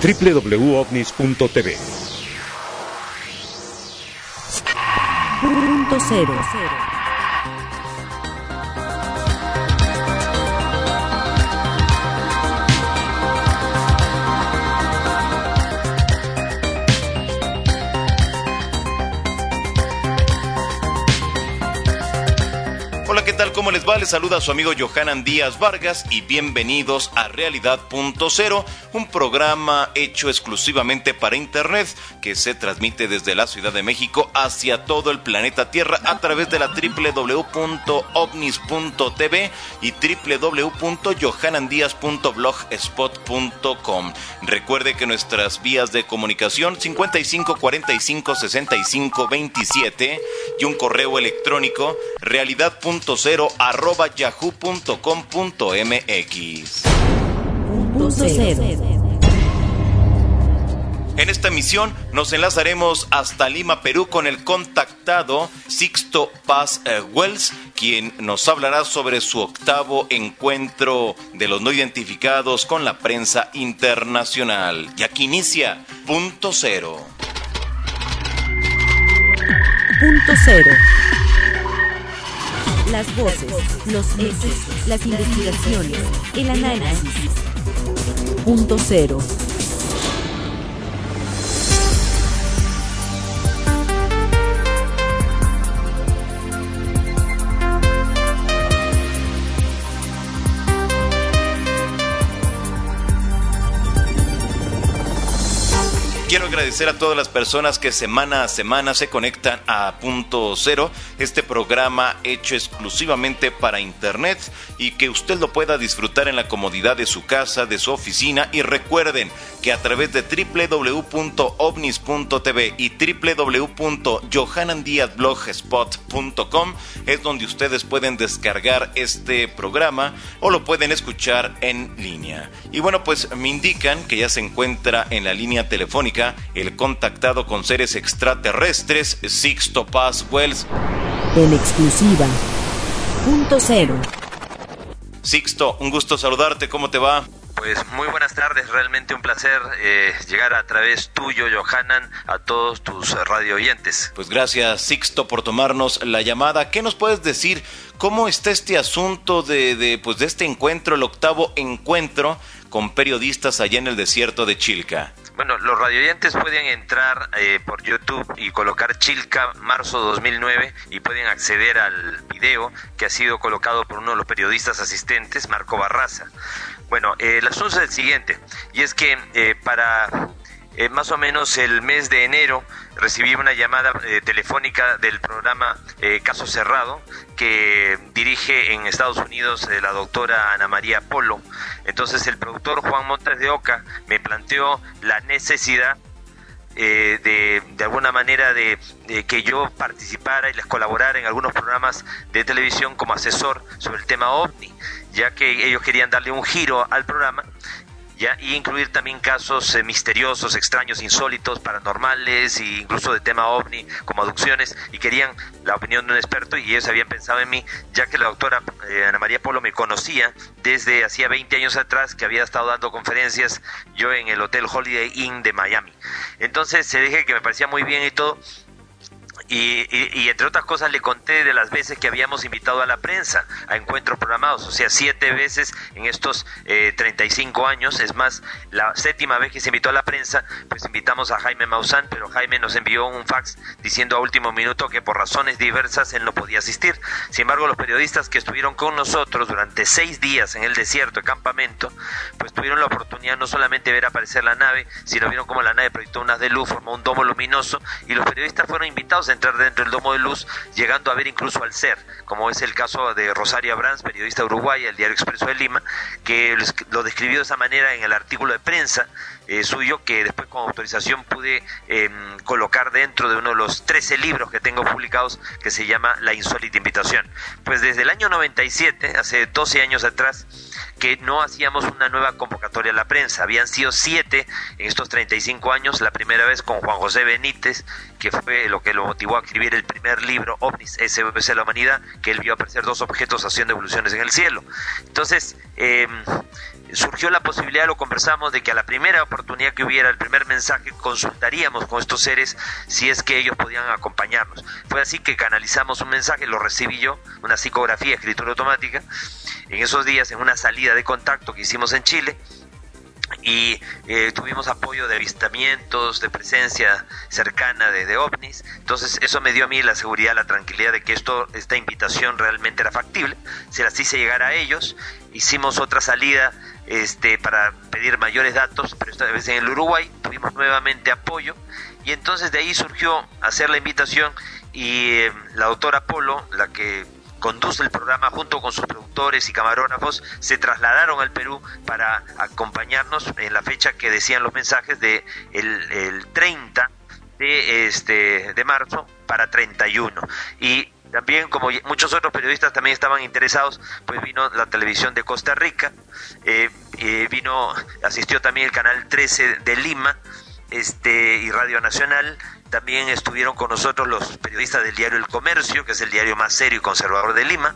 www.ovnis.tv. Punto cero. Hola, ¿qué tal? ¿Cómo les va? Les saluda su amigo Johanan Díaz Vargas y bienvenidos a Realidad.0, un programa hecho exclusivamente para Internet que se transmite desde la Ciudad de México hacia todo el planeta Tierra a través de la www.ovnis.tv y www.johanandiaz.blogspot.com. Recuerde que nuestras vías de comunicación 55 45 65 27 y un correo electrónico realidad.0@yahoo.com.mx. En esta emisión nos enlazaremos hasta Lima, Perú, con el contactado Sixto Paz Wells, quien nos hablará sobre su octavo encuentro de los no identificados con la prensa internacional. Y aquí inicia Punto Cero. Punto Cero. Las voces, los hechos, las investigaciones, el análisis. Punto Cero. Quiero agradecer a todas las personas que semana a semana se conectan a Punto Cero, este programa hecho exclusivamente para Internet y que usted lo pueda disfrutar en la comodidad de su casa, de su oficina. Y recuerden que a través de www.ovnis.tv y www.johanandiazblogspot.com es donde ustedes pueden descargar este programa o lo pueden escuchar en línea. Y bueno, pues me indican que ya se encuentra en la línea telefónica el contactado con seres extraterrestres, Sixto Paz Wells. En exclusiva. Punto Cero. Sixto, un gusto saludarte, ¿cómo te va? Pues muy buenas tardes, realmente un placer llegar a través tuyo, Johanan, a todos tus radio oyentes. Pues gracias, Sixto, por tomarnos la llamada. ¿Qué nos puedes decir? ¿Cómo está este asunto de este encuentro, el octavo encuentro con periodistas allá en el desierto de Chilca? Bueno, los radioyentes pueden entrar por YouTube y colocar Chilca marzo 2009 y pueden acceder al video que ha sido colocado por uno de los periodistas asistentes, Marco Barraza. Bueno, el asunto es el siguiente, y es que para más o menos el mes de enero recibí una llamada telefónica del programa Caso Cerrado, que dirige en Estados Unidos la doctora Ana María Polo. Entonces el productor Juan Montes de Oca me planteó la necesidad de alguna manera de que yo participara y les colaborara en algunos programas de televisión como asesor sobre el tema OVNI, ya que ellos querían darle un giro al programa, ¿ya? Y incluir también casos misteriosos, extraños, insólitos, paranormales e incluso de tema OVNI como abducciones, y querían la opinión de un experto, y ellos habían pensado en mí, ya que la doctora Ana María Polo me conocía desde hacía 20 años atrás, que había estado dando conferencias yo en el Hotel Holiday Inn de Miami. Entonces se dije que me parecía muy bien y todo. Y entre otras cosas le conté de las veces que habíamos invitado a la prensa a encuentros programados, o sea, 7 veces en estos 35 años. Es más, la séptima vez que se invitó a la prensa, pues invitamos a Jaime Maussan, pero Jaime nos envió un fax diciendo a último minuto que por razones diversas él no podía asistir. Sin embargo, los periodistas que estuvieron con nosotros durante 6 días en el desierto de campamento, pues tuvieron la oportunidad no solamente de ver aparecer la nave, sino vieron cómo la nave proyectó unas de luz, formó un domo luminoso, y los periodistas fueron invitados a entrar dentro del domo de luz, llegando a ver incluso al ser, como es el caso de Rosario Abrams, periodista uruguaya del Diario Expreso de Lima, que lo describió de esa manera en el artículo de prensa suyo, que después con autorización pude colocar dentro de uno de los 13 libros que tengo publicados, que se llama La Insólita Invitación. Pues desde el año 97, hace 12 años atrás, que no hacíamos una nueva convocatoria a la prensa. Habían sido 7 en estos 35 años, la primera vez con Juan José Benítez, que fue lo que lo motivó a escribir el primer libro, OVNIS, SOS a la Humanidad, que él vio aparecer 2 objetos haciendo evoluciones en el cielo. Entonces, surgió la posibilidad, lo conversamos, de que a la primera oportunidad que hubiera, el primer mensaje, consultaríamos con estos seres si es que ellos podían acompañarnos. Fue así que canalizamos un mensaje, lo recibí yo, una psicografía, escritura automática, en esos días, en una salida de contacto que hicimos en Chile, y tuvimos apoyo de avistamientos, de presencia cercana de ovnis. Entonces eso me dio a mí la seguridad, la tranquilidad de que esta invitación realmente era factible. Se las hice llegar a ellos. Hicimos otra salida para pedir mayores datos, pero esta vez en el Uruguay tuvimos nuevamente apoyo, y entonces de ahí surgió hacer la invitación, y la doctora Polo, la que conduce el programa, junto con sus productores y camarógrafos, se trasladaron al Perú para acompañarnos en la fecha que decían los mensajes de el 30 de marzo para 31. Y también, como muchos otros periodistas también estaban interesados, pues vino la televisión de Costa Rica, asistió también el canal 13 de Lima, y Radio Nacional. También estuvieron con nosotros los periodistas del diario El Comercio, que es el diario más serio y conservador de Lima.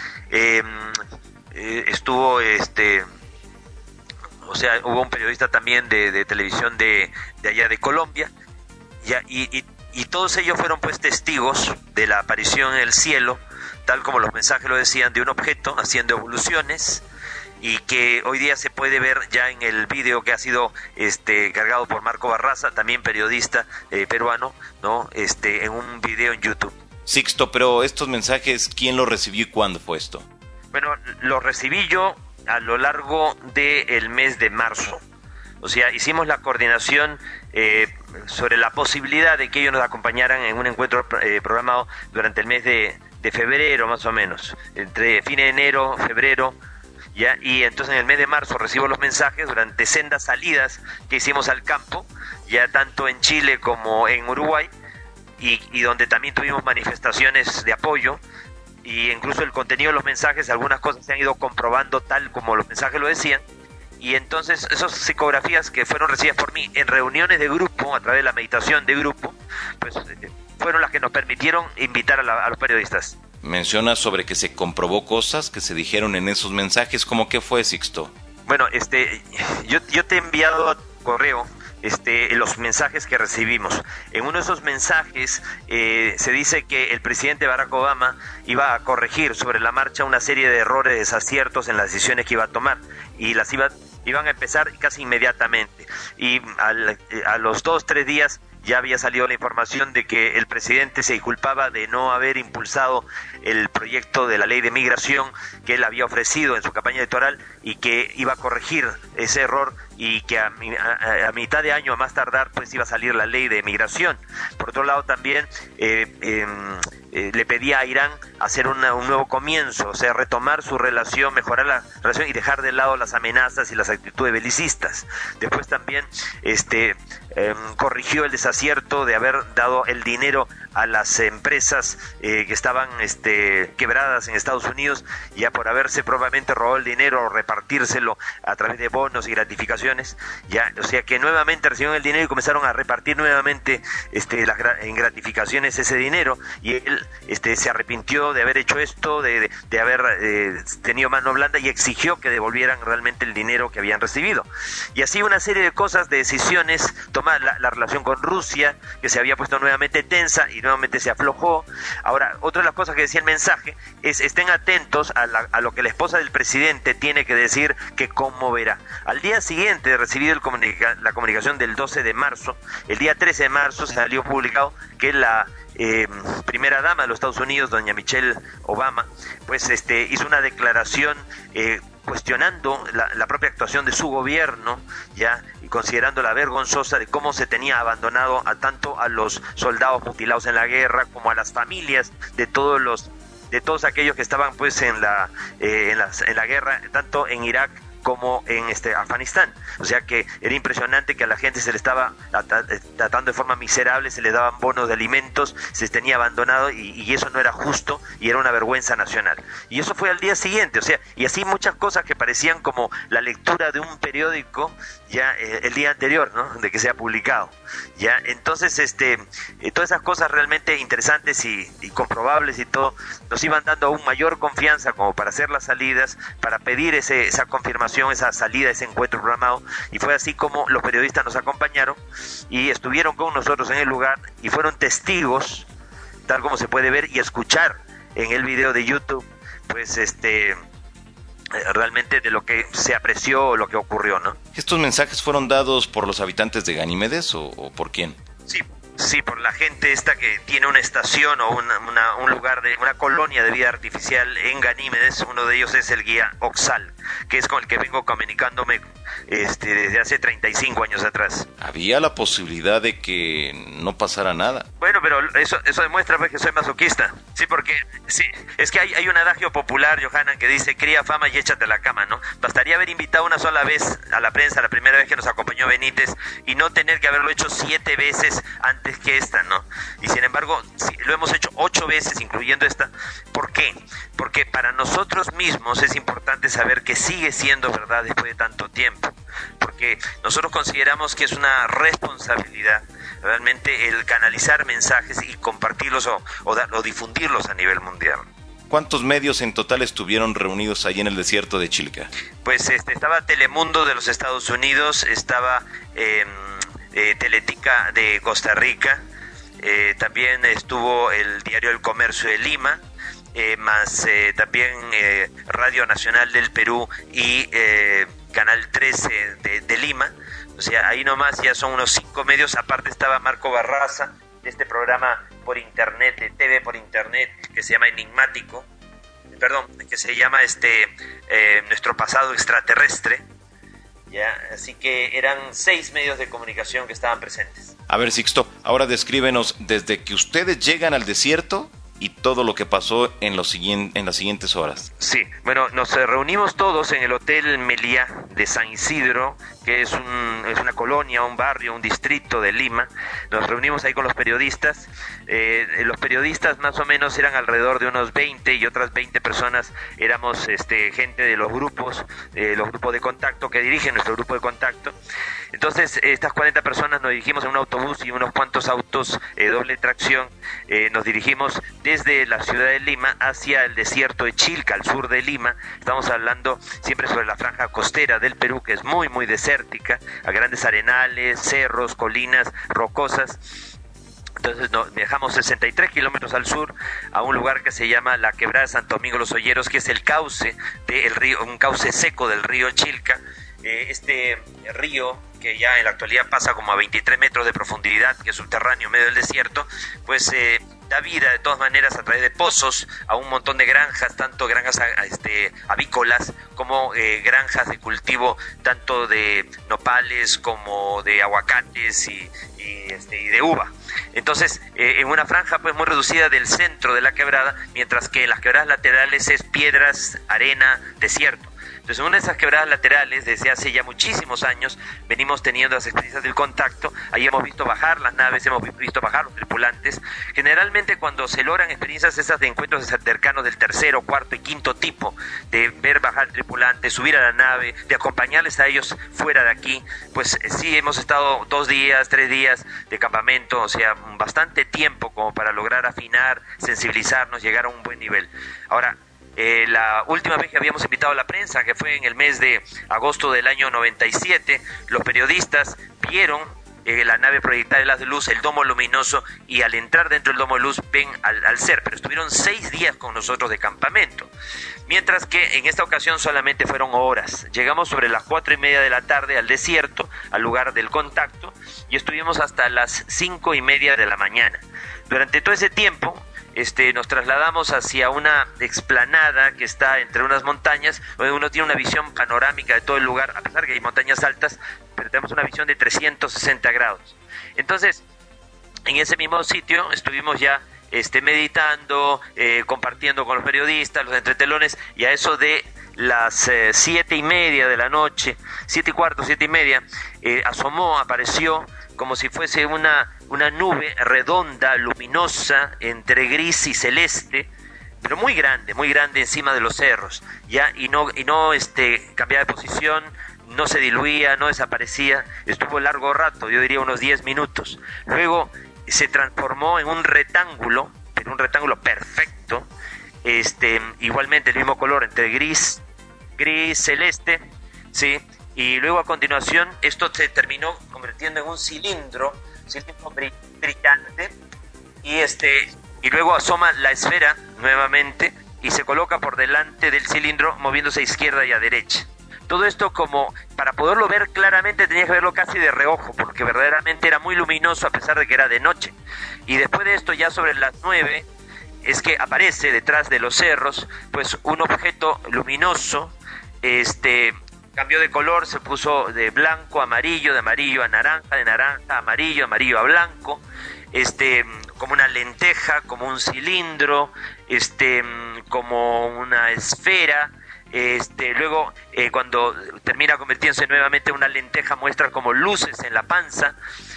Hubo un periodista también de televisión de allá de Colombia, y todos ellos fueron pues testigos de la aparición en el cielo, tal como los mensajes lo decían, de un objeto haciendo evoluciones, y que hoy día se puede ver ya en el video que ha sido cargado por Marco Barraza, también periodista peruano, ¿no? En un video en YouTube. Sixto, pero estos mensajes, ¿quién los recibió y cuándo fue esto? Bueno, los recibí yo a lo largo del mes de marzo. O sea, hicimos la coordinación sobre la posibilidad de que ellos nos acompañaran en un encuentro programado durante el mes de febrero, más o menos, entre fines de enero, febrero. ¿Ya? Y entonces en el mes de marzo recibo los mensajes durante sendas salidas que hicimos al campo, ya tanto en Chile como en Uruguay, y donde también tuvimos manifestaciones de apoyo, y incluso el contenido de los mensajes, algunas cosas se han ido comprobando tal como los mensajes lo decían. Y entonces esas psicografías que fueron recibidas por mí en reuniones de grupo, a través de la meditación de grupo, pues fueron las que nos permitieron invitar a los periodistas. Menciona sobre que se comprobó cosas que se dijeron en esos mensajes. ¿Cómo qué fue, Sixto? Bueno, yo te he enviado a correo los mensajes que recibimos. En uno de esos mensajes se dice que el presidente Barack Obama iba a corregir sobre la marcha una serie de errores, desaciertos en las decisiones que iba a tomar, y iban a empezar casi inmediatamente. Y a los 2-3 días ya había salido la información de que el presidente se disculpaba de no haber impulsado el proyecto de la ley de migración que él había ofrecido en su campaña electoral, y que iba a corregir ese error, y que a mitad de año, a más tardar, pues iba a salir la ley de migración. Por otro lado, también le pedía a Irán hacer un nuevo comienzo, o sea, retomar su relación, mejorar la relación y dejar de lado las amenazas y las actitudes belicistas. Después también corrigió el desacierto de haber dado el dinero a las empresas que estaban quebradas en Estados Unidos, ya por haberse probablemente robado el dinero o repartírselo a través de bonos y gratificaciones, ya, o sea que nuevamente recibieron el dinero y comenzaron a repartir nuevamente en gratificaciones ese dinero, y él se arrepintió de haber hecho esto, de haber tenido mano blanda, y exigió que devolvieran realmente el dinero que habían recibido. Y así una serie de cosas, de decisiones, toma la relación con Rusia, que se había puesto nuevamente tensa y nuevamente se aflojó. Ahora, otra de las cosas que decía el mensaje es: estén atentos a lo que la esposa del presidente tiene que decir, que conmoverá. Al día siguiente de recibir la comunicación del 12 de marzo, el día 13 de marzo salió publicado que la primera dama de los Estados Unidos, doña Michelle Obama, pues hizo una declaración cuestionando la propia actuación de su gobierno, ya, y considerándola vergonzosa, de cómo se tenía abandonado tanto a los soldados mutilados en la guerra como a las familias de todos aquellos que estaban pues en la guerra, tanto en Irak como en Afganistán. O sea que era impresionante que a la gente se le estaba tratando de forma miserable, se le daban bonos de alimentos, se tenía abandonado, y eso no era justo, y era una vergüenza nacional. Y eso fue al día siguiente, o sea, y así muchas cosas que parecían como la lectura de un periódico ya el día anterior, ¿no?, de que se ha publicado. Ya, entonces todas esas cosas realmente interesantes y comprobables y todo, nos iban dando aún mayor confianza como para hacer las salidas, para pedir esa confirmación programación, esa salida, ese encuentro programado, y fue así como los periodistas nos acompañaron y estuvieron con nosotros en el lugar y fueron testigos, tal como se puede ver y escuchar en el video de YouTube, pues realmente de lo que se apreció o lo que ocurrió, ¿no? ¿Estos mensajes fueron dados por los habitantes de Ganímedes o por quién? Sí, por la gente esta que tiene una estación o un lugar, una colonia de vida artificial en Ganímedes. Uno de ellos es el guía Oxal, que es con el que vengo comunicándome desde hace 35 años atrás. Había la posibilidad de que no pasara nada. Bueno, pero eso demuestra pues, que soy masoquista. Sí, porque sí, es que hay un adagio popular, Johanan, que dice: cría fama y échate a la cama, ¿no? Bastaría haber invitado una sola vez a la prensa, la primera vez que nos acompañó Benítez, y no tener que haberlo hecho 7 veces antes que esta, ¿no? Y sin embargo, sí, lo hemos hecho 8 veces, incluyendo esta. ¿Por qué? Porque para nosotros mismos es importante saber que sigue siendo verdad después de tanto tiempo. Porque nosotros consideramos que es una responsabilidad realmente el canalizar mensajes y compartirlos o difundirlos a nivel mundial. ¿Cuántos medios en total estuvieron reunidos allí en el desierto de Chilca? Pues estaba Telemundo de los Estados Unidos, estaba Teletica de Costa Rica, también estuvo el Diario El Comercio de Lima, más también Radio Nacional del Perú y Canal 13 de Lima. O sea, ahí nomás ya son unos 5 medios. Aparte estaba Marco Barraza, de este programa por internet, de TV por internet, que se llama Enigmático, que se llama Nuestro Pasado Extraterrestre. Ya, así que eran 6 medios de comunicación que estaban presentes. A ver, Sixto, ahora descríbenos desde que ustedes llegan al desierto y todo lo que pasó en las siguientes horas. Sí, bueno, nos reunimos todos en el Hotel Meliá de San Isidro, que es una colonia, un barrio, un distrito de Lima. Nos reunimos ahí con los periodistas. Los periodistas más o menos eran alrededor de unos 20 y otras 20 personas éramos gente de los grupos de contacto que dirigen nuestro grupo de contacto. Entonces, estas 40 personas nos dirigimos en un autobús y unos cuantos autos doble tracción. Nos dirigimos desde la ciudad de Lima hacia el desierto de Chilca, al sur de Lima. Estamos hablando siempre sobre la franja costera del Perú, que es muy, muy desértica, a grandes arenales, cerros, colinas rocosas. Entonces viajamos 63 kilómetros al sur a un lugar que se llama la Quebrada de Santo Domingo Los Olleros, que es el cauce del río, un cauce seco del río Chilca. Este río, que ya en la actualidad pasa como a 23 metros de profundidad, que es subterráneo en medio del desierto, pues da vida de todas maneras a través de pozos a un montón de granjas, tanto granjas avícolas como granjas de cultivo tanto de nopales como de aguacates y de uva. Entonces, en una franja pues muy reducida del centro de la quebrada, mientras que en las quebradas laterales es piedras, arena, desierto. Entonces, en una de esas quebradas laterales, desde hace ya muchísimos años, venimos teniendo las experiencias del contacto. Ahí hemos visto bajar las naves, hemos visto bajar los tripulantes. Generalmente, cuando se logran experiencias esas de encuentros cercanos del tercero, cuarto y quinto tipo, de ver bajar tripulantes, subir a la nave, de acompañarles a ellos fuera de aquí, pues sí, hemos estado 2 días, 3 días de campamento, o sea, bastante tiempo como para lograr afinar, sensibilizarnos, llegar a un buen nivel. Ahora, la última vez que habíamos invitado a la prensa, que fue en el mes de agosto del año 97, los periodistas vieron la nave proyectada de las de luz, el domo luminoso, y al entrar dentro del domo de luz ven al ser, pero estuvieron 6 días con nosotros de campamento, mientras que en esta ocasión solamente fueron horas. Llegamos sobre las 4:30 de la tarde al desierto, al lugar del contacto, y estuvimos hasta las 5:30 de la mañana. Durante todo ese tiempo nos trasladamos hacia una explanada que está entre unas montañas, donde uno tiene una visión panorámica de todo el lugar, a pesar que hay montañas altas, pero tenemos una visión de 360 grados. Entonces, en ese mismo sitio estuvimos ya meditando, compartiendo con los periodistas, los entretelones, y a eso de las 7:30 de la noche, 7:15, 7:30, apareció como si fuese una nube redonda, luminosa, entre gris y celeste, pero muy grande encima de los cerros, ya, y no cambiaba de posición, no se diluía, no desaparecía, estuvo largo rato, yo diría unos 10 minutos. Luego se transformó en un rectángulo, perfecto, igualmente el mismo color, entre gris celeste, Sí, y luego a continuación esto se terminó convirtiendo en un cilindro brillante, y luego asoma la esfera nuevamente y se coloca por delante del cilindro moviéndose a izquierda y a derecha. Todo esto, como para poderlo ver claramente, tenías que verlo casi de reojo, porque verdaderamente era muy luminoso a pesar de que era de noche. Y después de esto, ya sobre las 9, es que aparece detrás de los cerros pues un objeto luminoso. Cambió de color, se puso de blanco a amarillo, de amarillo a naranja, de naranja a amarillo, amarillo a blanco, como una lenteja, como un cilindro, como una esfera. Luego, cuando termina convirtiéndose nuevamente en una lenteja, muestra como luces en la panza,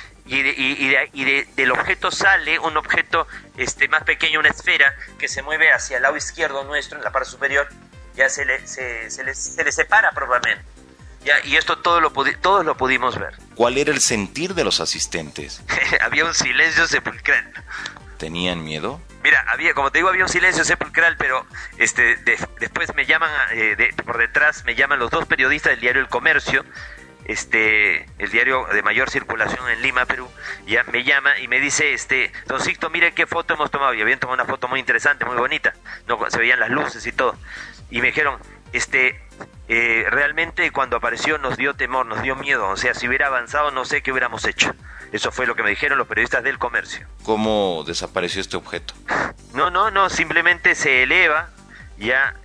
del objeto sale un objeto más pequeño, una esfera que se mueve hacia el lado izquierdo nuestro, en la parte superior. Ya se le separa propiamente. Ya, y esto todos lo pudimos ver. ¿Cuál era el sentir de los asistentes? Había un silencio sepulcral. ¿Tenían miedo? Mira, como te digo, había un silencio sepulcral, pero después me llaman, por detrás me llaman los dos periodistas del diario El Comercio, el diario de mayor circulación en Lima, Perú. Ya me llama y me dice, don Sixto, mire qué foto hemos tomado. Y habían tomado una foto muy interesante, muy bonita, no, se veían las luces y todo. Y me dijeron, realmente cuando apareció nos dio temor, nos dio miedo. O sea, si hubiera avanzado no sé qué hubiéramos hecho. Eso fue lo que me dijeron los periodistas del Comercio. ¿Cómo desapareció este objeto? No, simplemente se eleva ya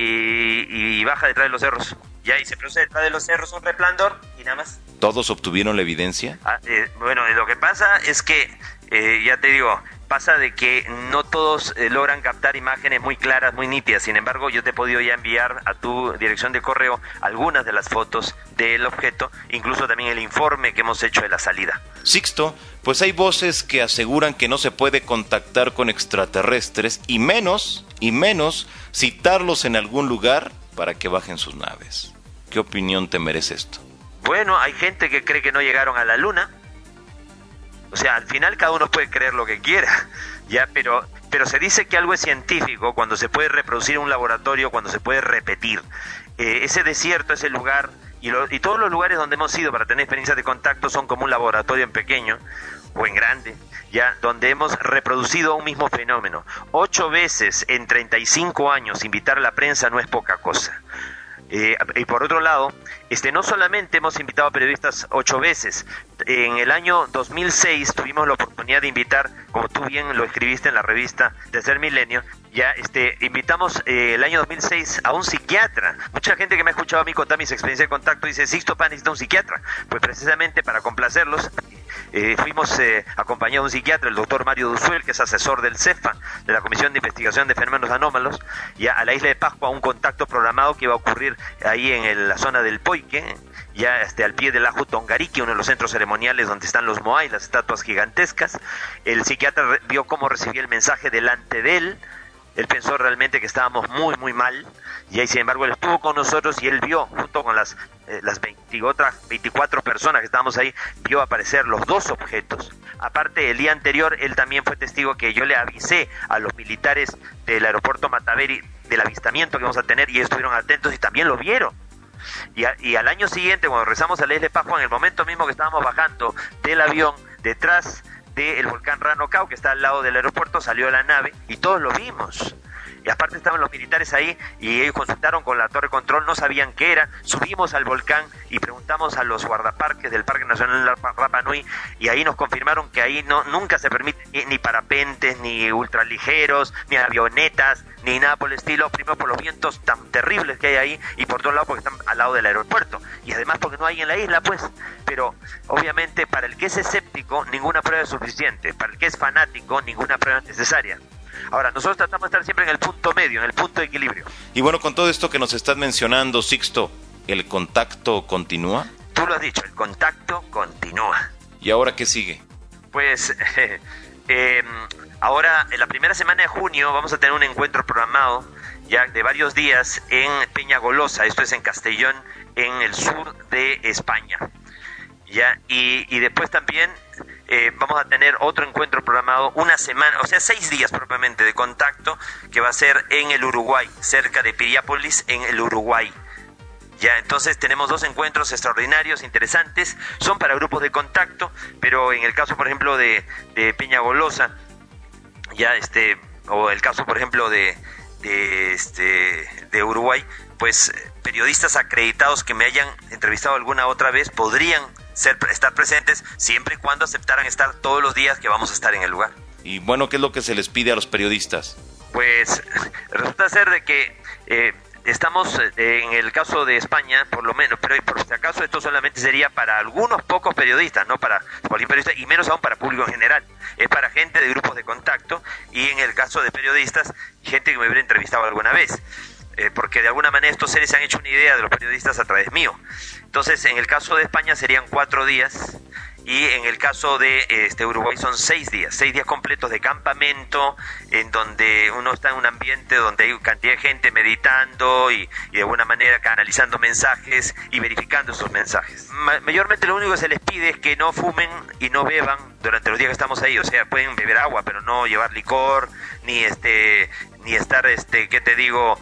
y baja detrás de los cerros. Ya, y se produce detrás de los cerros un resplandor y nada más. ¿Todos obtuvieron la evidencia? Bueno, lo que pasa es que, ya te digo, pasa de que no todos logran captar imágenes muy claras, muy nítidas. Sin embargo, yo te he podido ya enviar a tu dirección de correo algunas de las fotos del objeto, incluso también el informe que hemos hecho de la salida. Sixto, pues hay voces que aseguran que no se puede contactar con extraterrestres y menos citarlos en algún lugar para que bajen sus naves. ¿Qué opinión te merece esto? Bueno, hay gente que cree que no llegaron a la luna. O sea, al final cada uno puede creer lo que quiera, ya, pero se dice que algo es científico cuando se puede reproducir en un laboratorio, cuando se puede repetir. Ese desierto, ese lugar, y todos los lugares donde hemos ido para tener experiencias de contacto son como un laboratorio en pequeño o en grande, ya, donde hemos reproducido un mismo fenómeno. 8 veces en 35 años invitar a la prensa no es poca cosa. Y por otro lado, no solamente hemos invitado a periodistas 8 veces. En el año 2006 tuvimos la oportunidad de invitar, como tú bien lo escribiste en la revista Tercer Milenio, ya invitamos el año 2006 a un psiquiatra. Mucha gente que me ha escuchado a mí contar mis experiencias de contacto dice, Sixto Paz necesita un psiquiatra. Pues precisamente para complacerlos, fuimos acompañados de un psiquiatra, el doctor Mario Duzuel, que es asesor del CEFA, de la Comisión de Investigación de Fenómenos Anómalos, ya a la isla de Pascua, un contacto programado que iba a ocurrir ahí en la zona del Poique, ya al pie del Ajo Tongariki, uno de los centros ceremoniales donde están los moai, las estatuas gigantescas. El psiquiatra vio cómo recibía el mensaje delante de él. Él pensó realmente que estábamos muy, muy mal, y sin embargo él estuvo con nosotros y él vio, junto con las 24 personas que estábamos ahí, vio aparecer los dos objetos. Aparte, el día anterior, él también fue testigo que yo le avisé a los militares del aeropuerto Mataveri del avistamiento que vamos a tener, y ellos estuvieron atentos y también lo vieron. Y al año siguiente, cuando regresamos a la isla de Pascua, en el momento mismo que estábamos bajando del avión, detrás del volcán Ranocao, que está al lado del aeropuerto, salió la nave y todos lo vimos. Y aparte estaban los militares ahí y ellos consultaron con la torre de control, no sabían qué era. Subimos al volcán y preguntamos a los guardaparques del Parque Nacional Rapa Nui, y ahí nos confirmaron que ahí nunca se permite ni parapentes, ni ultraligeros, ni avionetas, ni nada por el estilo. Primero por los vientos tan terribles que hay ahí, y por otro lado porque están al lado del aeropuerto, y además porque no hay en la isla, pues. Pero obviamente para el que es escéptico ninguna prueba es suficiente, para el que es fanático ninguna prueba es necesaria. Ahora, nosotros tratamos de estar siempre en el punto medio, en el punto de equilibrio. Y bueno, con todo esto que nos estás mencionando, Sixto, ¿el contacto continúa? Tú lo has dicho, el contacto continúa. ¿Y ahora qué sigue? Pues, ahora, en la primera semana de junio, vamos a tener un encuentro programado, ya de varios días, en Peñagolosa. Esto es en Castellón, en el sur de España. Ya, y después también vamos a tener otro encuentro programado, una semana, o sea, 6 días propiamente de contacto, que va a ser en el Uruguay, cerca de Piriápolis, en el Uruguay. Ya, entonces tenemos 2 encuentros extraordinarios, interesantes, son para grupos de contacto, pero en el caso, por ejemplo, de Peñagolosa, ya o el caso, por ejemplo, de Uruguay, pues periodistas acreditados que me hayan entrevistado alguna otra vez podrían estar presentes siempre y cuando aceptaran estar todos los días que vamos a estar en el lugar. Y bueno, ¿qué es lo que se les pide a los periodistas? Pues resulta ser de que estamos en el caso de España, por lo menos, pero por si acaso esto solamente sería para algunos pocos periodistas, no para cualquier periodista, y menos aún para público en general. Es para gente de grupos de contacto, y en el caso de periodistas, gente que me hubiera entrevistado alguna vez. Porque de alguna manera estos seres se han hecho una idea de los periodistas a través mío. Entonces, en el caso de España serían 4 días, y en el caso de Uruguay son 6 días completos de campamento, en donde uno está en un ambiente donde hay cantidad de gente meditando y de alguna manera canalizando mensajes y verificando esos mensajes. Mayormente lo único que se les pide es que no fumen y no beban durante los días que estamos ahí. O sea, pueden beber agua, pero no llevar licor, ni estar, ¿qué te digo?,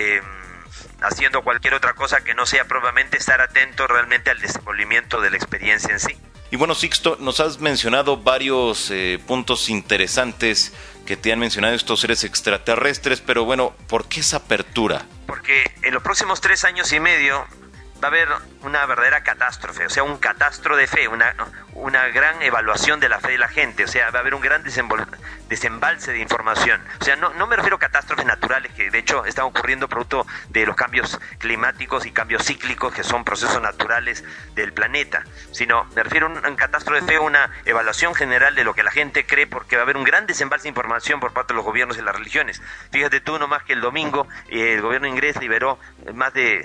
haciendo cualquier otra cosa que no sea propiamente estar atento realmente al desenvolvimiento de la experiencia en sí. Y bueno, Sixto, nos has mencionado varios puntos interesantes que te han mencionado estos seres extraterrestres, pero bueno, ¿por qué esa apertura? Porque en los próximos 3 años y medio va a haber una verdadera catástrofe, o sea, un catastro de fe, una gran evaluación de la fe de la gente, o sea, va a haber un gran desembalse de información. O sea, no me refiero a catástrofes naturales que de hecho están ocurriendo producto de los cambios climáticos y cambios cíclicos que son procesos naturales del planeta, sino me refiero a un catástrofe de fe, una evaluación general de lo que la gente cree, porque va a haber un gran desembalse de información por parte de los gobiernos y las religiones. Fíjate tú nomás que el domingo el gobierno inglés liberó más de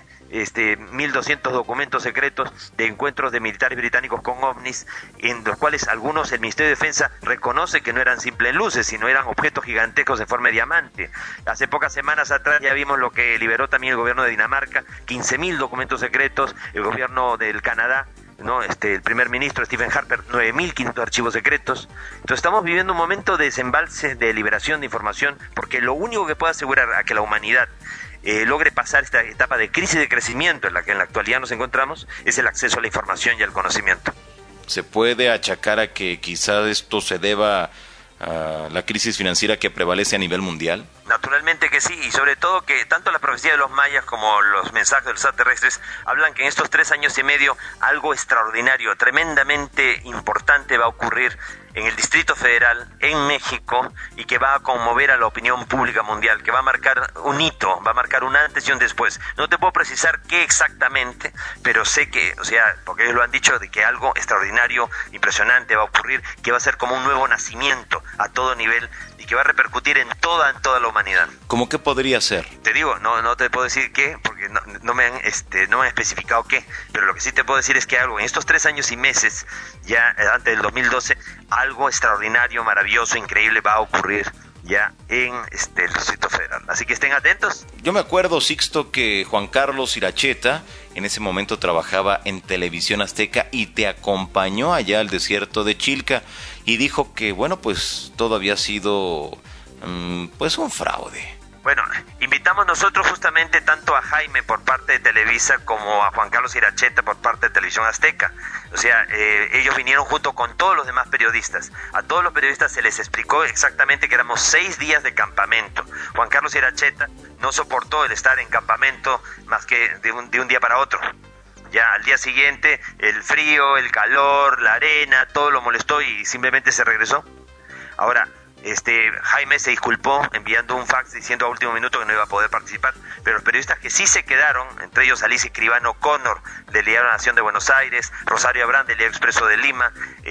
1.200 documentos secretos de encuentros de militares británicos con ovnis, en los cuales algunos el Ministerio de Defensa reconoce que no eran simples luces, sino eran objetos gigantescos en forma de diamante. Hace pocas semanas atrás ya vimos lo que liberó también el gobierno de Dinamarca, 15.000 documentos secretos, el gobierno del Canadá, ¿no? El primer ministro Stephen Harper, 9.500 archivos secretos. Entonces estamos viviendo un momento de desembalse, de liberación de información, porque lo único que puede asegurar a que la humanidad logre pasar esta etapa de crisis de crecimiento en la que en la actualidad nos encontramos es el acceso a la información y al conocimiento. ¿Se puede achacar a que quizás esto se deba a la crisis financiera que prevalece a nivel mundial? Naturalmente que sí, y sobre todo que tanto la profecía de los mayas como los mensajes de los extraterrestres hablan que en estos 3 años y medio algo extraordinario, tremendamente importante va a ocurrir en el Distrito Federal, en México, y que va a conmover a la opinión pública mundial, que va a marcar un hito, va a marcar un antes y un después. No te puedo precisar qué exactamente, pero sé que, o sea, porque ellos lo han dicho, de que algo extraordinario, impresionante va a ocurrir, que va a ser como un nuevo nacimiento a todo nivel y que va a repercutir en toda la humanidad. ¿Cómo qué podría ser? Te digo, no te puedo decir qué, porque no me han especificado qué, pero lo que sí te puedo decir es que algo en estos 3 años y meses, ya antes del 2012, algo extraordinario, maravilloso, increíble va a ocurrir ya en el Distrito Federal. Así que estén atentos. Yo me acuerdo, Sixto, que Juan Carlos Iracheta en ese momento trabajaba en Televisión Azteca y te acompañó allá al desierto de Chilca y dijo que, bueno, pues todo había sido pues un fraude. Bueno, invitamos nosotros justamente tanto a Jaime por parte de Televisa como a Juan Carlos Iracheta por parte de Televisión Azteca. O sea, ellos vinieron junto con todos los demás periodistas. A todos los periodistas se les explicó exactamente que éramos 6 días de campamento. Juan Carlos Iracheta no soportó el estar en campamento más que de un día para otro. Ya al día siguiente el frío, el calor, la arena, todo lo molestó y simplemente se regresó. Ahora, Jaime se disculpó enviando un fax diciendo a último minuto que no iba a poder participar, pero los periodistas que sí se quedaron, entre ellos Alicia Escribano Connor del Diario de la Nación de Buenos Aires, Rosario Abrán del Diario Expreso de Lima,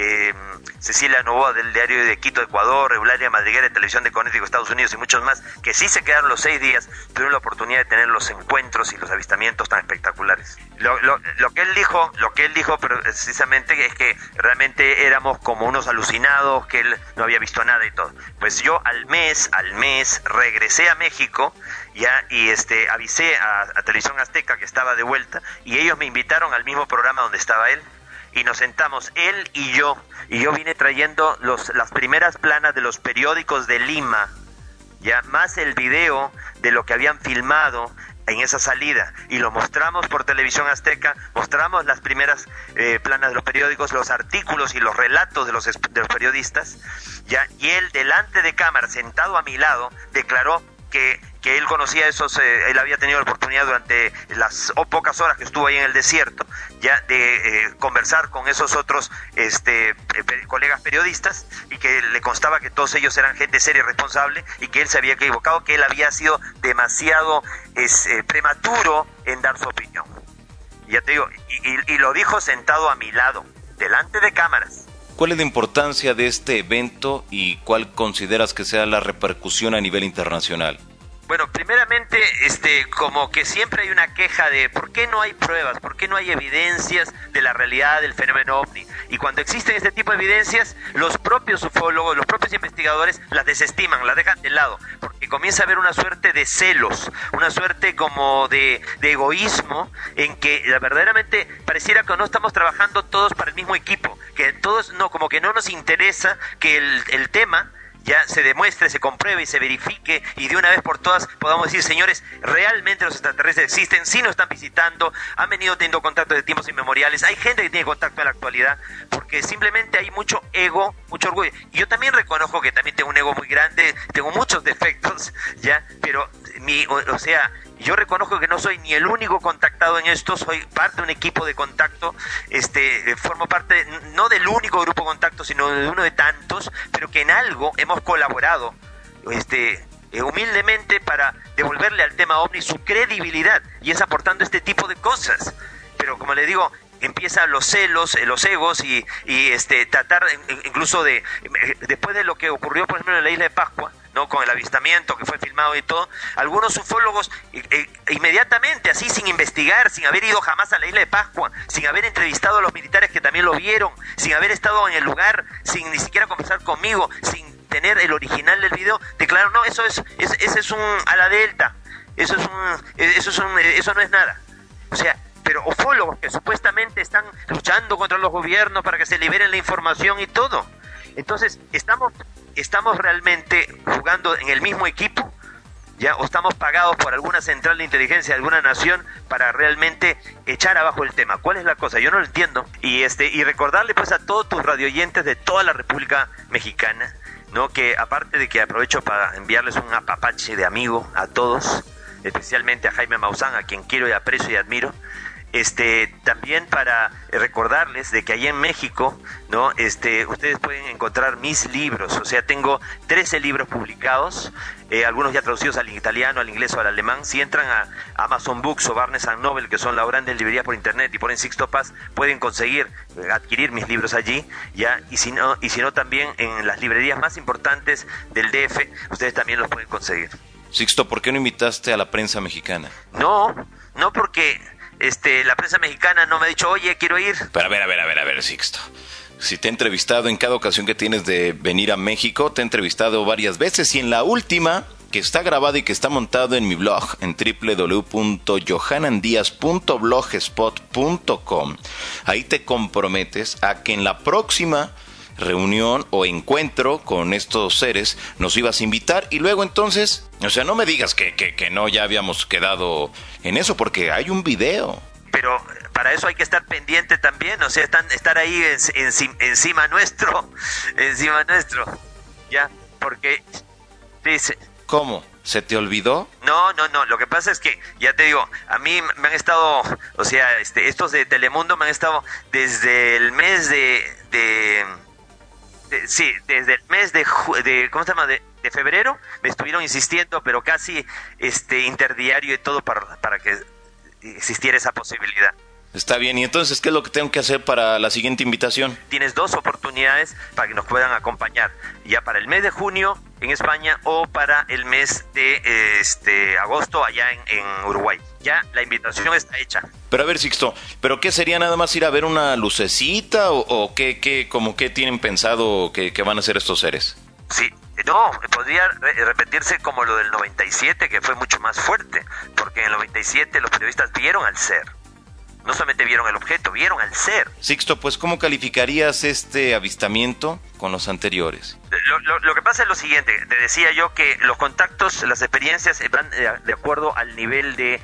Cecilia Novoa del Diario de Quito, Ecuador, Eulalia Madriguera de Televisión de Connecticut, Estados Unidos y muchos más, que sí se quedaron los 6 días, tuvieron la oportunidad de tener los encuentros y los avistamientos tan espectaculares. Lo que él dijo precisamente es que realmente éramos como unos alucinados, que él no había visto nada y todo. Pues yo al mes regresé a México ya y avisé a Televisión Azteca que estaba de vuelta y ellos me invitaron al mismo programa donde estaba él y nos sentamos él y yo vine trayendo las primeras planas de los periódicos de Lima, ya más el video de lo que habían filmado en esa salida, y lo mostramos por Televisión Azteca, mostramos las primeras planas de los periódicos, los artículos y los relatos de los periodistas, ya, y él delante de cámara, sentado a mi lado, declaró que él conocía esos, él había tenido la oportunidad durante las pocas horas que estuvo ahí en el desierto, ya de conversar con esos otros colegas periodistas, y que le constaba que todos ellos eran gente seria y responsable, y que él se había equivocado, que él había sido demasiado prematuro en dar su opinión. Y ya te digo, y lo dijo sentado a mi lado, delante de cámaras. ¿Cuál es la importancia de este evento y cuál consideras que sea la repercusión a nivel internacional? Bueno, primeramente, como que siempre hay una queja de ¿por qué no hay pruebas? ¿Por qué no hay evidencias de la realidad del fenómeno OVNI? Y cuando existen este tipo de evidencias, los propios ufólogos, los propios investigadores las desestiman, las dejan de lado, porque comienza a haber una suerte de celos, una suerte como de egoísmo, en que verdaderamente pareciera que no estamos trabajando todos para el mismo equipo, que todos como que no nos interesa que el tema ya se demuestre, se compruebe y se verifique, y de una vez por todas podamos decir, señores, realmente los extraterrestres existen, sí nos están visitando, han venido teniendo contacto de tiempos inmemoriales, hay gente que tiene contacto en la actualidad, porque simplemente hay mucho ego, mucho orgullo. Y yo también reconozco que también tengo un ego muy grande, tengo muchos defectos, ya, pero yo reconozco que no soy ni el único contactado en esto, soy parte de un equipo de contacto, formo parte no del único grupo de contacto, sino de uno de tantos, pero que en algo hemos colaborado, humildemente, para devolverle al tema OVNI su credibilidad, y es aportando este tipo de cosas. Pero como le digo, empiezan los celos, los egos, y tratar incluso después de lo que ocurrió, por ejemplo, en la isla de Pascua, ¿no? Con el avistamiento que fue filmado y todo, algunos ufólogos inmediatamente, así sin investigar, sin haber ido jamás a la isla de Pascua, sin haber entrevistado a los militares que también lo vieron, sin haber estado en el lugar, sin ni siquiera conversar conmigo, sin tener el original del video, declararon, no, ese es un ala delta, eso no es nada. O sea, pero ufólogos que supuestamente están luchando contra los gobiernos para que se liberen la información y todo. Entonces, ¿estamos realmente jugando en el mismo equipo? ¿Ya? ¿O estamos pagados por alguna central de inteligencia de alguna nación para realmente echar abajo el tema? ¿Cuál es la cosa? Yo no lo entiendo. Y recordarle pues a todos tus radioyentes de toda la República Mexicana, ¿no? Que aparte de que aprovecho para enviarles un apapache de amigo a todos, especialmente a Jaime Maussan, a quien quiero y aprecio y admiro, también para recordarles de que allá en México, ¿no? Ustedes pueden encontrar mis libros. O sea, tengo 13 libros publicados, algunos ya traducidos al italiano, al inglés o al alemán. Si entran a Amazon Books o Barnes & Noble, que son las grandes librerías por internet, y ponen Sixto Paz, pueden conseguir adquirir mis libros allí, ya. Y si no también en las librerías más importantes del DF, ustedes también los pueden conseguir. Sixto, ¿por qué no invitaste a la prensa mexicana? No porque la prensa mexicana no me ha dicho, oye, quiero ir. Pero a ver, Sixto. Si te he entrevistado en cada ocasión que tienes de venir a México, te he entrevistado varias veces, y en la última, que está grabado y que está montado en mi blog, en www.johanandiaz.blogspot.com, ahí te comprometes a que en la próxima reunión o encuentro con estos seres nos ibas a invitar, y luego entonces, o sea, no me digas que no, ya habíamos quedado en eso, porque hay un video. Pero para eso hay que estar pendiente también, o sea, estar ahí encima nuestro, ya, porque dice... ¿Cómo? ¿Se te olvidó? No, lo que pasa es que, ya te digo, a mí me han estado, o sea, estos de Telemundo me han estado desde el mes desde el mes de ¿cómo se llama? De febrero, me estuvieron insistiendo, pero casi interdiario y todo para que existiera esa posibilidad. Está bien, y entonces, ¿qué es lo que tengo que hacer para la siguiente invitación? Tienes 2 oportunidades para que nos puedan acompañar, ya para el mes de junio en España o para el mes de agosto allá en Uruguay. Ya la invitación está hecha. Pero a ver, Sixto, ¿pero qué sería, nada más ir a ver una lucecita o qué como qué tienen pensado que van a hacer estos seres? Sí, no, podría repetirse como lo del 97, que fue mucho más fuerte, porque en el 97 los periodistas vieron al ser. No solamente vieron el objeto, vieron al ser. Sixto, pues ¿cómo calificarías este avistamiento con los anteriores? Lo que pasa es lo siguiente, te decía yo que los contactos, las experiencias van de acuerdo al nivel de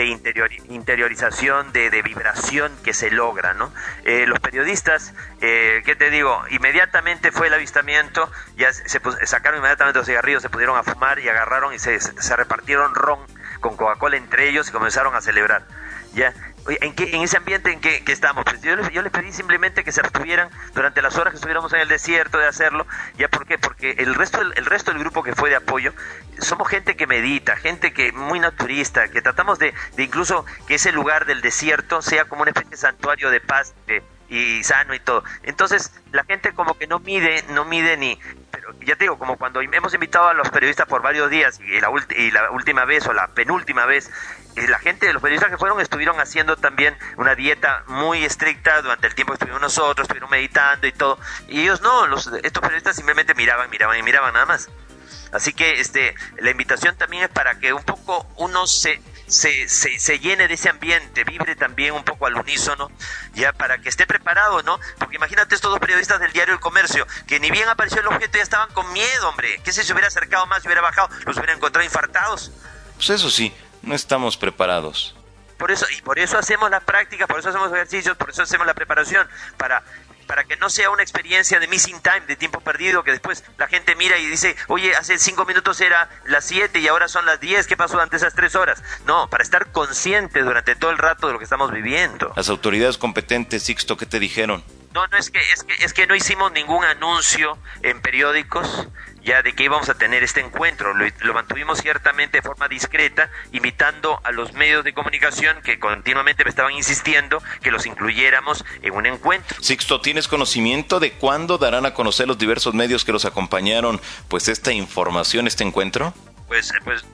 interiorización, de vibración que se logra, ¿no? Los periodistas, ¿qué te digo? Inmediatamente fue el avistamiento, ya sacaron inmediatamente los cigarrillos, se pudieron a fumar y agarraron y se repartieron ron con Coca-Cola entre ellos y comenzaron a celebrar. ¿Ya? ¿En ese ambiente en que estamos? Pues yo les pedí simplemente que se abstuvieran durante las horas que estuviéramos en el desierto de hacerlo. ¿Ya por qué? Porque el resto del grupo que fue de apoyo somos gente que medita, gente que muy naturista, que tratamos de incluso que ese lugar del desierto sea como una especie de santuario de paz y sano y todo. Entonces la gente como que no mide ni... Pero ya te digo, como cuando hemos invitado a los periodistas por varios días y la última vez o la penúltima vez, la gente, los periodistas que fueron, estuvieron haciendo también una dieta muy estricta durante el tiempo que estuvimos nosotros, estuvieron meditando y todo, y ellos no, estos periodistas simplemente miraban nada más. Así que la invitación también es para que un poco uno se llene de ese ambiente, vibre también un poco al unísono, ya para que esté preparado, ¿no? Porque imagínate estos dos periodistas del diario El Comercio, que ni bien apareció el objeto ya estaban con miedo, hombre. ¿Qué si se hubiera acercado más, se hubiera bajado, los hubiera encontrado infartados? Pues eso sí, no estamos preparados. Por eso hacemos la práctica, por eso hacemos ejercicios, por eso hacemos la preparación, para que no sea una experiencia de missing time, de tiempo perdido, que después la gente mira y dice, oye, hace 5 minutos era las 7 y ahora son las 10, ¿qué pasó durante esas 3 horas? No, para estar consciente durante todo el rato de lo que estamos viviendo. Las autoridades competentes, Sixto, ¿qué te dijeron? No, es que no hicimos ningún anuncio en periódicos ya de que íbamos a tener este encuentro. Lo mantuvimos ciertamente de forma discreta, invitando a los medios de comunicación que continuamente me estaban insistiendo que los incluyéramos en un encuentro. Sixto, ¿tienes conocimiento de cuándo darán a conocer los diversos medios que los acompañaron pues esta información, este encuentro? Pues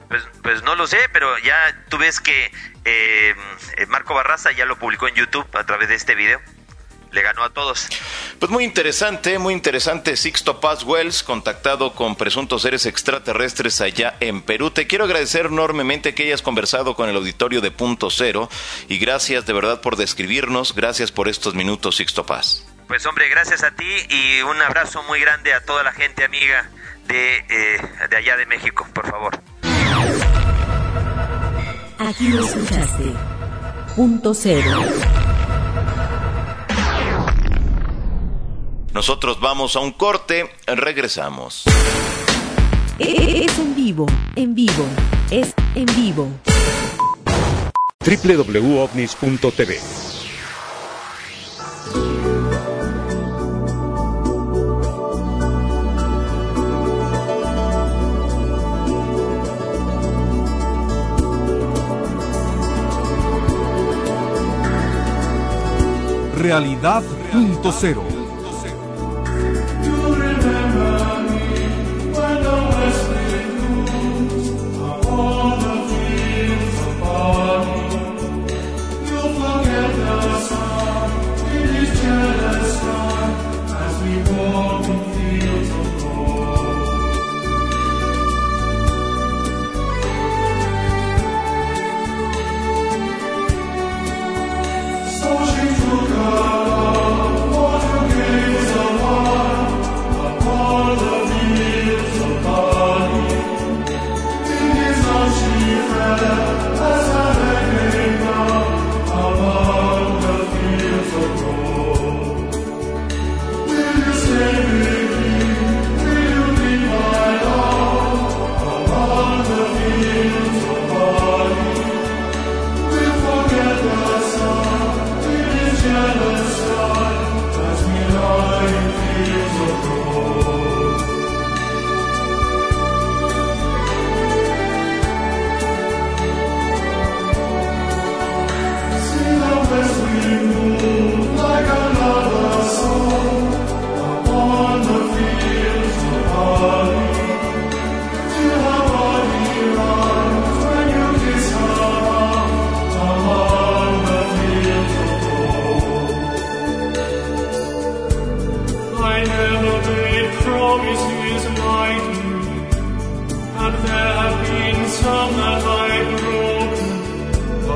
no lo sé, pero ya tú ves que Marco Barraza ya lo publicó en YouTube a través de este video. Le ganó a todos. Pues muy interesante, Sixto Paz Wells, contactado con presuntos seres extraterrestres allá en Perú. Te quiero agradecer enormemente que hayas conversado con el auditorio de Punto Cero y gracias de verdad por describirnos, gracias por estos minutos, Sixto Paz. Pues hombre, gracias a ti y un abrazo muy grande a toda la gente amiga de allá de México, por favor. Aquí lo escuchaste. Punto Cero. Nosotros vamos a un corte, regresamos. Es en vivo, es en vivo. www.ovnis.tv. Realidad.0.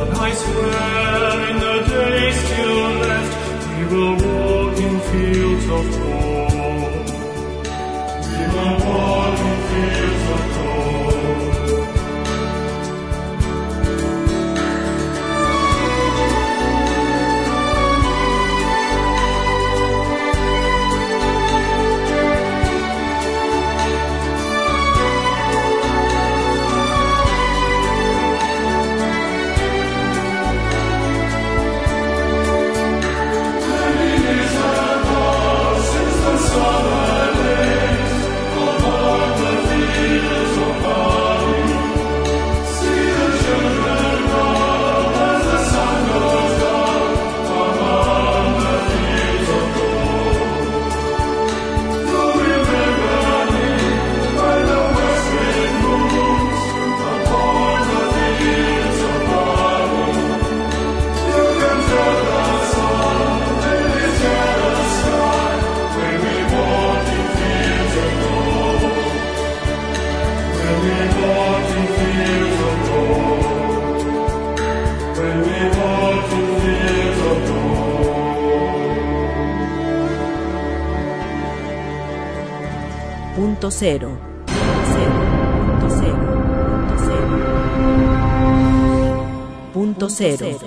Punto cero. Punto cero.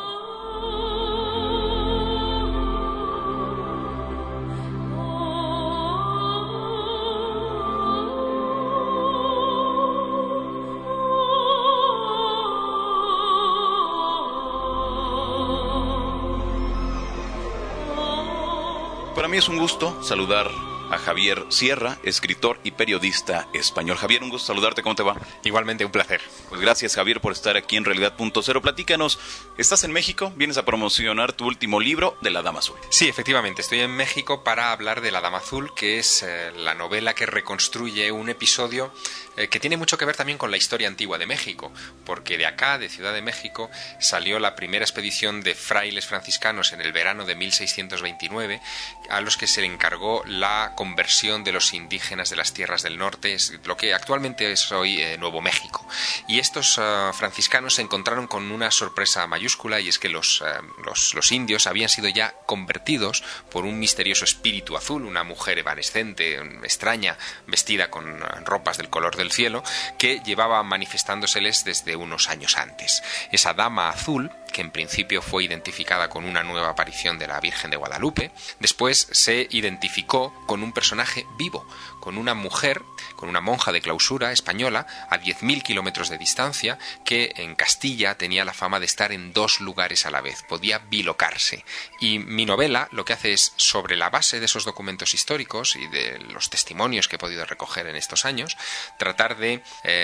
Para mí es un gusto saludar a Javier Sierra, escritor y periodista español. Javier, un gusto saludarte, ¿cómo te va? Igualmente, un placer. Pues gracias, Javier, por estar aquí en Realidad Punto Cero. Platícanos, ¿estás en México? ¿Vienes a promocionar tu último libro, de La Dama Azul? Sí, efectivamente, estoy en México para hablar de La Dama Azul, que es la novela que reconstruye un episodio que tiene mucho que ver también con la historia antigua de México, porque de acá, de Ciudad de México, salió la primera expedición de frailes franciscanos en el verano de 1629, a los que se le encargó la conversión de los indígenas de las tierras del norte, lo que actualmente es hoy Nuevo México. Y estos franciscanos se encontraron con una sorpresa mayúscula, y es que los indios habían sido ya convertidos por un misterioso espíritu azul, una mujer evanescente, extraña, vestida con ropas del color del cielo, que llevaba manifestándoseles desde unos años antes. Esa dama azul, que en principio fue identificada con una nueva aparición de la Virgen de Guadalupe, después se identificó con un personaje vivo, con una mujer, con una monja de clausura española a 10.000 kilómetros de distancia, que en Castilla tenía la fama de estar en dos lugares a la vez, podía bilocarse. Y mi novela lo que hace es, sobre la base de esos documentos históricos y de los testimonios que he podido recoger en estos años, tratar de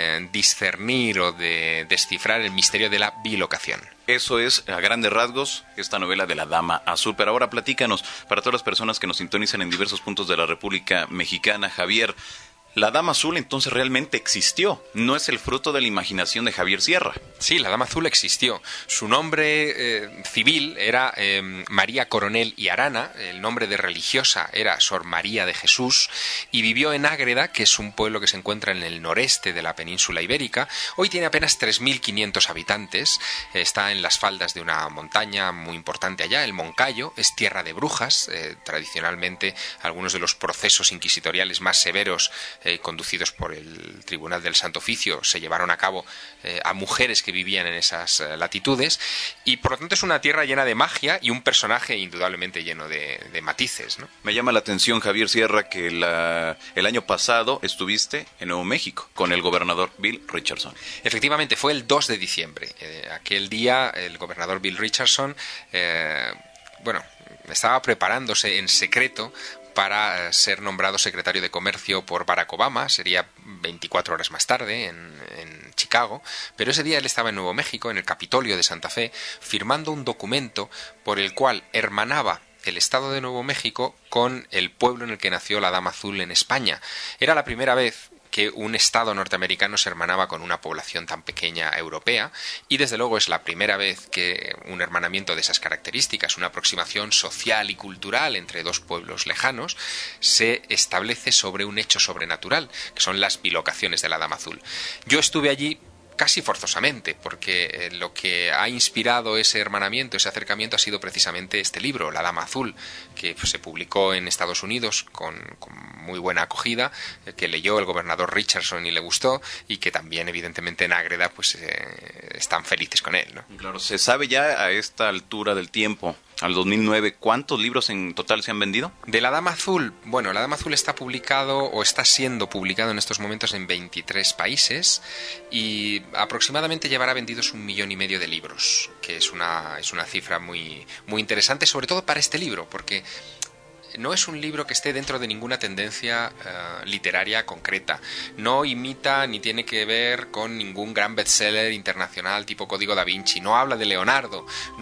discernir o de descifrar el misterio de la bilocación. Eso es, a grandes rasgos, esta novela de La Dama Azul. Pero ahora platícanos, para todas las personas que nos sintonizan en diversos puntos de la República Mexicana, Javier, La Dama Azul entonces realmente existió, no es el fruto de la imaginación de Javier Sierra. Sí, la Dama Azul existió. Su nombre civil era María Coronel y Arana, el nombre de religiosa era Sor María de Jesús, y vivió en Ágreda, que es un pueblo que se encuentra en el noreste de la península ibérica. Hoy tiene apenas 3.500 habitantes, está en las faldas de una montaña muy importante allá, el Moncayo, es tierra de brujas. Tradicionalmente algunos de los procesos inquisitoriales más severos conducidos por el Tribunal del Santo Oficio se llevaron a cabo a mujeres que vivían en esas latitudes, y por lo tanto es una tierra llena de magia y un personaje indudablemente lleno de matices, ¿no? Me llama la atención, Javier Sierra, que el año pasado estuviste en Nuevo México con el gobernador Bill Richardson. Efectivamente, fue el 2 de diciembre. Aquel día el gobernador Bill Richardson estaba preparándose en secreto para ser nombrado secretario de Comercio por Barack Obama. Sería 24 horas más tarde en Chicago, pero ese día él estaba en Nuevo México, en el Capitolio de Santa Fe, firmando un documento por el cual hermanaba el estado de Nuevo México con el pueblo en el que nació la Dama Azul en España. Era la primera vez que un estado norteamericano se hermanaba con una población tan pequeña europea, y desde luego es la primera vez que un hermanamiento de esas características, una aproximación social y cultural entre dos pueblos lejanos, se establece sobre un hecho sobrenatural, que son las bilocaciones de la Dama Azul. Yo estuve allí casi forzosamente, porque lo que ha inspirado ese hermanamiento, ese acercamiento, ha sido precisamente este libro, La Dama Azul, que pues, se publicó en Estados Unidos con muy buena acogida, que leyó el gobernador Richardson y le gustó, y que también evidentemente en Ágreda pues están felices con él, ¿no? Claro, se sabe ya a esta altura del tiempo, al 2009, ¿cuántos libros en total se han vendido? De La Dama Azul, bueno, La Dama Azul está publicado o está siendo publicado en estos momentos en 23 países y aproximadamente llevará vendidos 1,5 millones de libros, que es una cifra muy, muy interesante, sobre todo para este libro, porque no es un libro que esté dentro de ninguna tendencia literaria concreta. No imita ni tiene que ver con ningún gran bestseller internacional tipo Código da Vinci. No habla de Leonardo.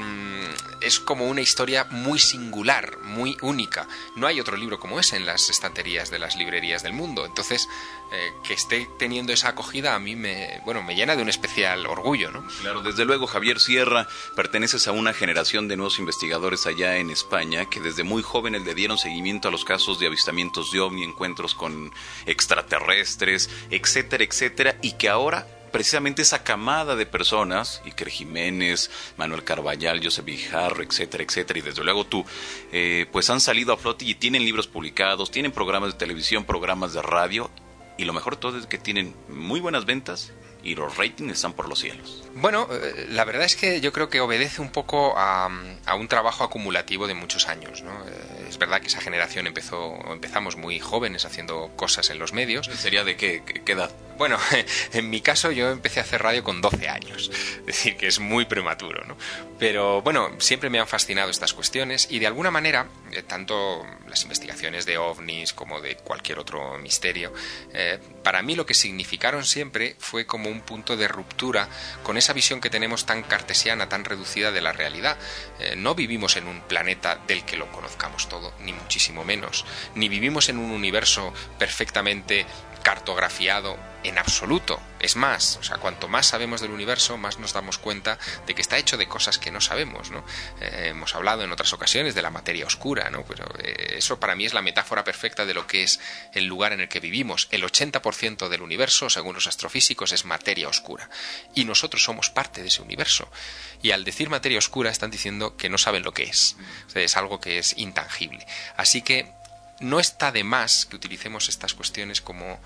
Es como una historia muy singular, muy única. No hay otro libro como ese en las estanterías de las librerías del mundo. Entonces, que esté teniendo esa acogida a mí me llena de un especial orgullo, ¿no? Claro, desde luego, Javier Sierra, perteneces a una generación de nuevos investigadores allá en España que desde muy jóvenes le dieron seguimiento a los casos de avistamientos de ovni, encuentros con extraterrestres, etcétera, etcétera, y que ahora precisamente esa camada de personas, Iker Jiménez, Manuel Carballal, Josep Guijarro, etcétera, etcétera, y desde luego tú, pues han salido a flote y tienen libros publicados, tienen programas de televisión, programas de radio, y lo mejor de todo es que tienen muy buenas ventas y los ratings están por los cielos. Bueno, la verdad es que yo creo que obedece un poco a un trabajo acumulativo de muchos años, ¿no? Es verdad que esa generación empezamos muy jóvenes haciendo cosas en los medios. ¿Sería de qué edad? Bueno, en mi caso yo empecé a hacer radio con 12 años, es decir, que es muy prematuro, ¿no? Pero bueno, siempre me han fascinado estas cuestiones y de alguna manera, tanto las investigaciones de ovnis como de cualquier otro misterio, para mí lo que significaron siempre fue como un punto de ruptura con esa visión que tenemos tan cartesiana, tan reducida de la realidad. No vivimos en un planeta del que lo conozcamos todo, ni muchísimo menos, ni vivimos en un universo perfectamente cartografiado en absoluto. Es más, o sea, cuanto más sabemos del universo, más nos damos cuenta de que está hecho de cosas que no sabemos, ¿no? Hemos hablado en otras ocasiones de la materia oscura, ¿no? Pero eso para mí es la metáfora perfecta de lo que es el lugar en el que vivimos. El 80% del universo, según los astrofísicos, es materia oscura. Y nosotros somos parte de ese universo. Y al decir materia oscura están diciendo que no saben lo que es. O sea, es algo que es intangible. Así que no está de más que utilicemos estas cuestiones como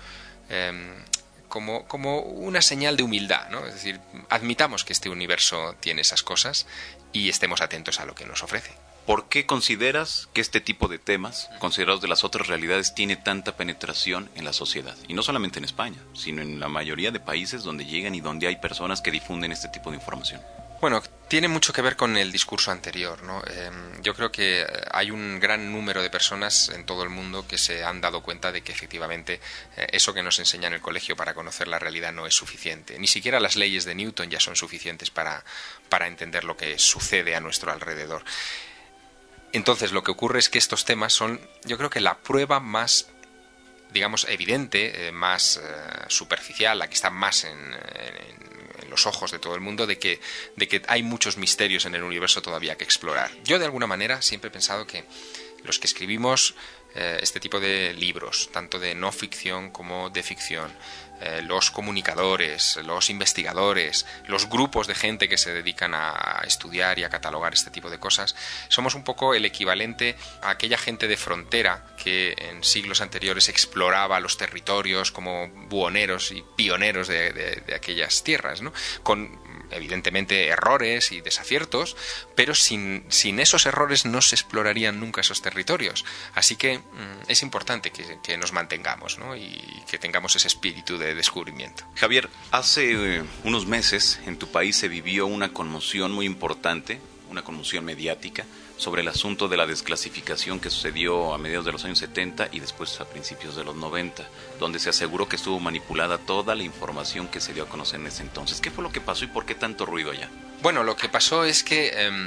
una señal de humildad, ¿no? Es decir, admitamos que este universo tiene esas cosas y estemos atentos a lo que nos ofrece. ¿Por qué consideras que este tipo de temas, considerados de las otras realidades, tiene tanta penetración en la sociedad? Y no solamente en España, sino en la mayoría de países donde llegan y donde hay personas que difunden este tipo de información. Bueno, tiene mucho que ver con el discurso anterior, ¿no? Yo creo que hay un gran número de personas en todo el mundo que se han dado cuenta de que efectivamente eso que nos enseña en el colegio para conocer la realidad no es suficiente. Ni siquiera las leyes de Newton ya son suficientes para entender lo que sucede a nuestro alrededor. Entonces, lo que ocurre es que estos temas son, yo creo que la prueba más, digamos, evidente, más superficial, la que está más en los ojos de todo el mundo, de que hay muchos misterios en el universo todavía que explorar. Yo de alguna manera siempre he pensado que los que escribimos este tipo de libros, tanto de no ficción como de ficción, los comunicadores, los investigadores, los grupos de gente que se dedican a estudiar y a catalogar este tipo de cosas, somos un poco el equivalente a aquella gente de frontera que en siglos anteriores exploraba los territorios como buhoneros y pioneros de aquellas tierras, ¿no? Con evidentemente errores y desaciertos, pero sin esos errores no se explorarían nunca esos territorios. Así que es importante que nos mantengamos, ¿no? Y que tengamos ese espíritu de descubrimiento. Javier, hace unos meses en tu país se vivió una conmoción muy importante, una conmoción mediática, sobre el asunto de la desclasificación que sucedió a mediados de los años 70 y después a principios de los 90, donde se aseguró que estuvo manipulada toda la información que se dio a conocer en ese entonces. ¿Qué fue lo que pasó y por qué tanto ruido allá? Bueno, lo que pasó es que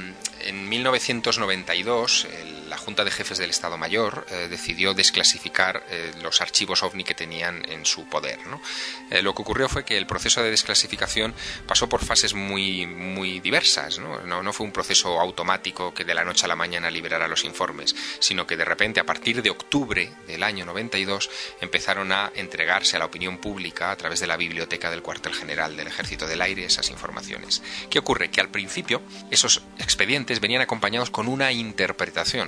En 1992, la Junta de Jefes del Estado Mayor decidió desclasificar los archivos OVNI que tenían en su poder, ¿no? Lo que ocurrió fue que el proceso de desclasificación pasó por fases muy diversas, ¿no? No fue un proceso automático que de la noche a la mañana liberara los informes, sino que de repente, a partir de octubre del año 92, empezaron a entregarse a la opinión pública a través de la biblioteca del cuartel general del Ejército del Aire esas informaciones. ¿Qué ocurre? Que al principio esos expedientes venían acompañados con una interpretación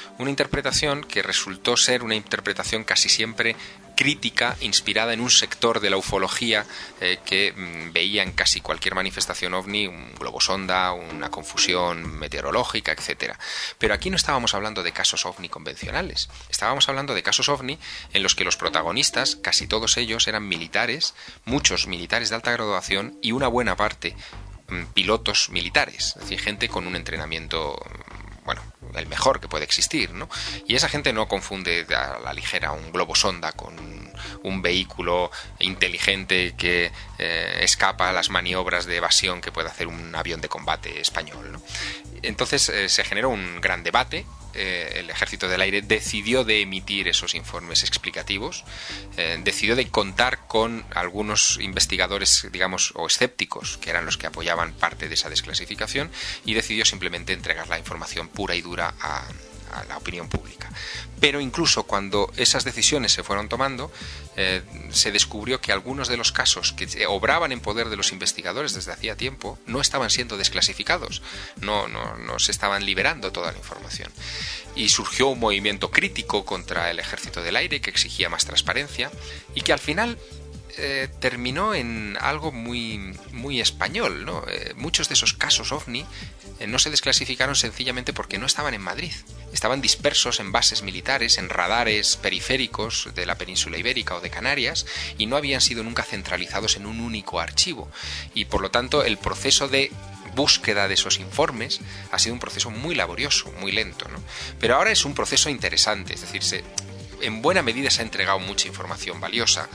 que resultó ser una interpretación casi siempre crítica, inspirada en un sector de la ufología que veía en casi cualquier manifestación ovni un globosonda, una confusión meteorológica, etcétera. Pero aquí no estábamos hablando de casos ovni convencionales, estábamos hablando de casos ovni en los que los protagonistas, casi todos ellos, eran militares, muchos militares de alta graduación y una buena parte pilotos militares, es decir, gente con un entrenamiento, bueno, el mejor que puede existir, ¿no? Y esa gente no confunde a la ligera un globosonda con un vehículo inteligente que escapa a las maniobras de evasión que puede hacer un avión de combate español, ¿no? Entonces se generó un gran debate. El Ejército del Aire decidió de emitir esos informes explicativos, decidió de contar con algunos investigadores, digamos, o escépticos, que eran los que apoyaban parte de esa desclasificación, y decidió simplemente entregar la información pura y dura a la opinión pública. Pero incluso cuando esas decisiones se fueron tomando, se descubrió que algunos de los casos que obraban en poder de los investigadores desde hacía tiempo no estaban siendo desclasificados, no se estaban liberando toda la información. Y surgió un movimiento crítico contra el Ejército del Aire que exigía más transparencia y que al final terminó en algo muy español, ¿no? Muchos de esos casos OVNI no se desclasificaron sencillamente porque no estaban en Madrid. Estaban dispersos en bases militares, en radares periféricos de la península ibérica o de Canarias, y no habían sido nunca centralizados en un único archivo. Y por lo tanto el proceso de búsqueda de esos informes ha sido un proceso muy laborioso, muy lento, ¿no? Pero ahora es un proceso interesante, es decir, en buena medida se ha entregado mucha información valiosa.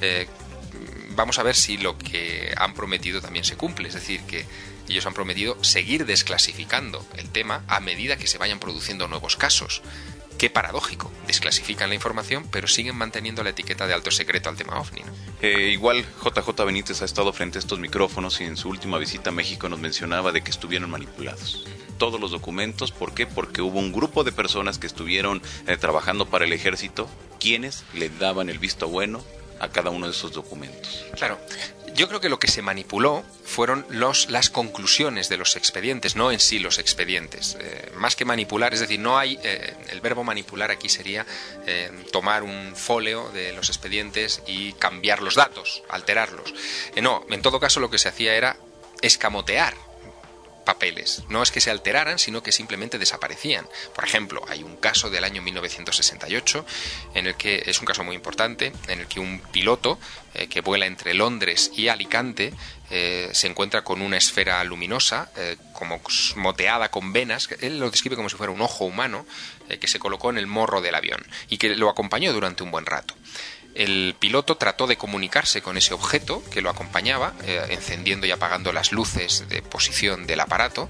Vamos a ver si lo que han prometido también se cumple, es decir, que ellos han prometido seguir desclasificando el tema a medida que se vayan produciendo nuevos casos. Qué paradójico, desclasifican la información pero siguen manteniendo la etiqueta de alto secreto al tema OVNI, ¿no? Igual JJ Benítez ha estado frente a estos micrófonos y en su última visita a México nos mencionaba de que estuvieron manipulados todos los documentos. ¿Por qué? Porque hubo un grupo de personas que estuvieron trabajando para el ejército, quienes le daban el visto bueno a cada uno de esos documentos. Claro, yo creo que lo que se manipuló fueron las conclusiones de los expedientes, no en sí los expedientes. Más que manipular, es decir, no hay el verbo manipular aquí sería tomar un folio de los expedientes y cambiar los datos, alterarlos. No, en todo caso lo que se hacía era escamotear papeles. No es que se alteraran, sino que simplemente desaparecían. Por ejemplo, hay un caso del año 1968, en el que es un caso muy importante, en el que un piloto que vuela entre Londres y Alicante se encuentra con una esfera luminosa, como moteada con venas. Él lo describe como si fuera un ojo humano, que se colocó en el morro del avión y que lo acompañó durante un buen rato. El piloto trató de comunicarse con ese objeto que lo acompañaba, encendiendo y apagando las luces de posición del aparato,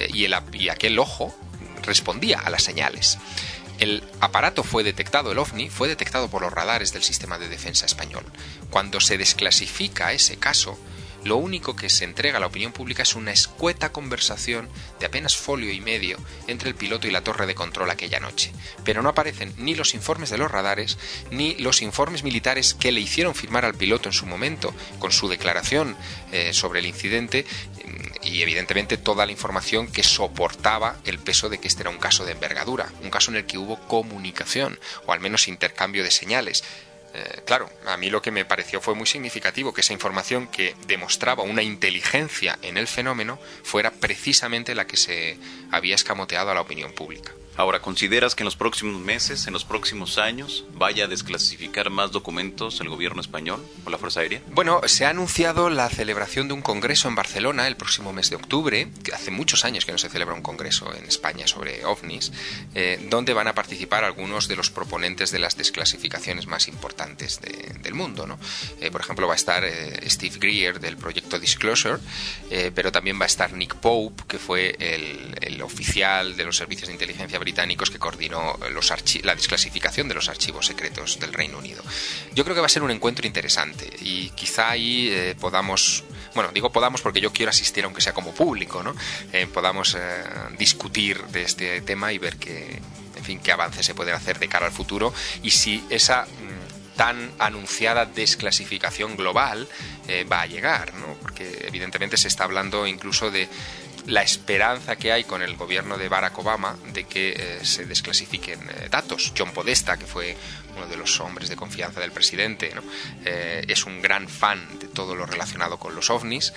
y aquel ojo respondía a las señales. El aparato fue detectado, el OVNI, fue detectado por los radares del sistema de defensa español. Cuando se desclasifica ese caso, lo único que se entrega a la opinión pública es una escueta conversación de apenas folio y medio entre el piloto y la torre de control aquella noche. Pero no aparecen ni los informes de los radares, ni los informes militares que le hicieron firmar al piloto en su momento, con su declaración sobre el incidente, y evidentemente toda la información que soportaba el peso de que este era un caso de envergadura, un caso en el que hubo comunicación, o al menos intercambio de señales. Claro, a mí lo que me pareció fue muy significativo que esa información que demostraba una inteligencia en el fenómeno fuera precisamente la que se había escamoteado a la opinión pública. Ahora, ¿consideras que en los próximos meses, en los próximos años, vaya a desclasificar más documentos el gobierno español o la Fuerza Aérea? Bueno, se ha anunciado la celebración de un congreso en Barcelona el próximo mes de octubre, que hace muchos años que no se celebra un congreso en España sobre ovnis, donde van a participar algunos de los proponentes de las desclasificaciones más importantes del mundo, ¿no? Por ejemplo, va a estar Steve Greer del proyecto Disclosure, pero también va a estar Nick Pope, que fue el oficial de los servicios de inteligencia británicos que coordinó la desclasificación de los archivos secretos del Reino Unido. Yo creo que va a ser un encuentro interesante y quizá ahí podamos, bueno, digo podamos porque yo quiero asistir aunque sea como público, ¿no? Podamos discutir de este tema y ver qué avances se pueden hacer de cara al futuro y si esa tan anunciada desclasificación global va a llegar, ¿no? Porque evidentemente se está hablando incluso de la esperanza que hay con el gobierno de Barack Obama de que se desclasifiquen datos. John Podesta, que fue uno de los hombres de confianza del presidente, ¿no? Es un gran fan de todo lo relacionado con los ovnis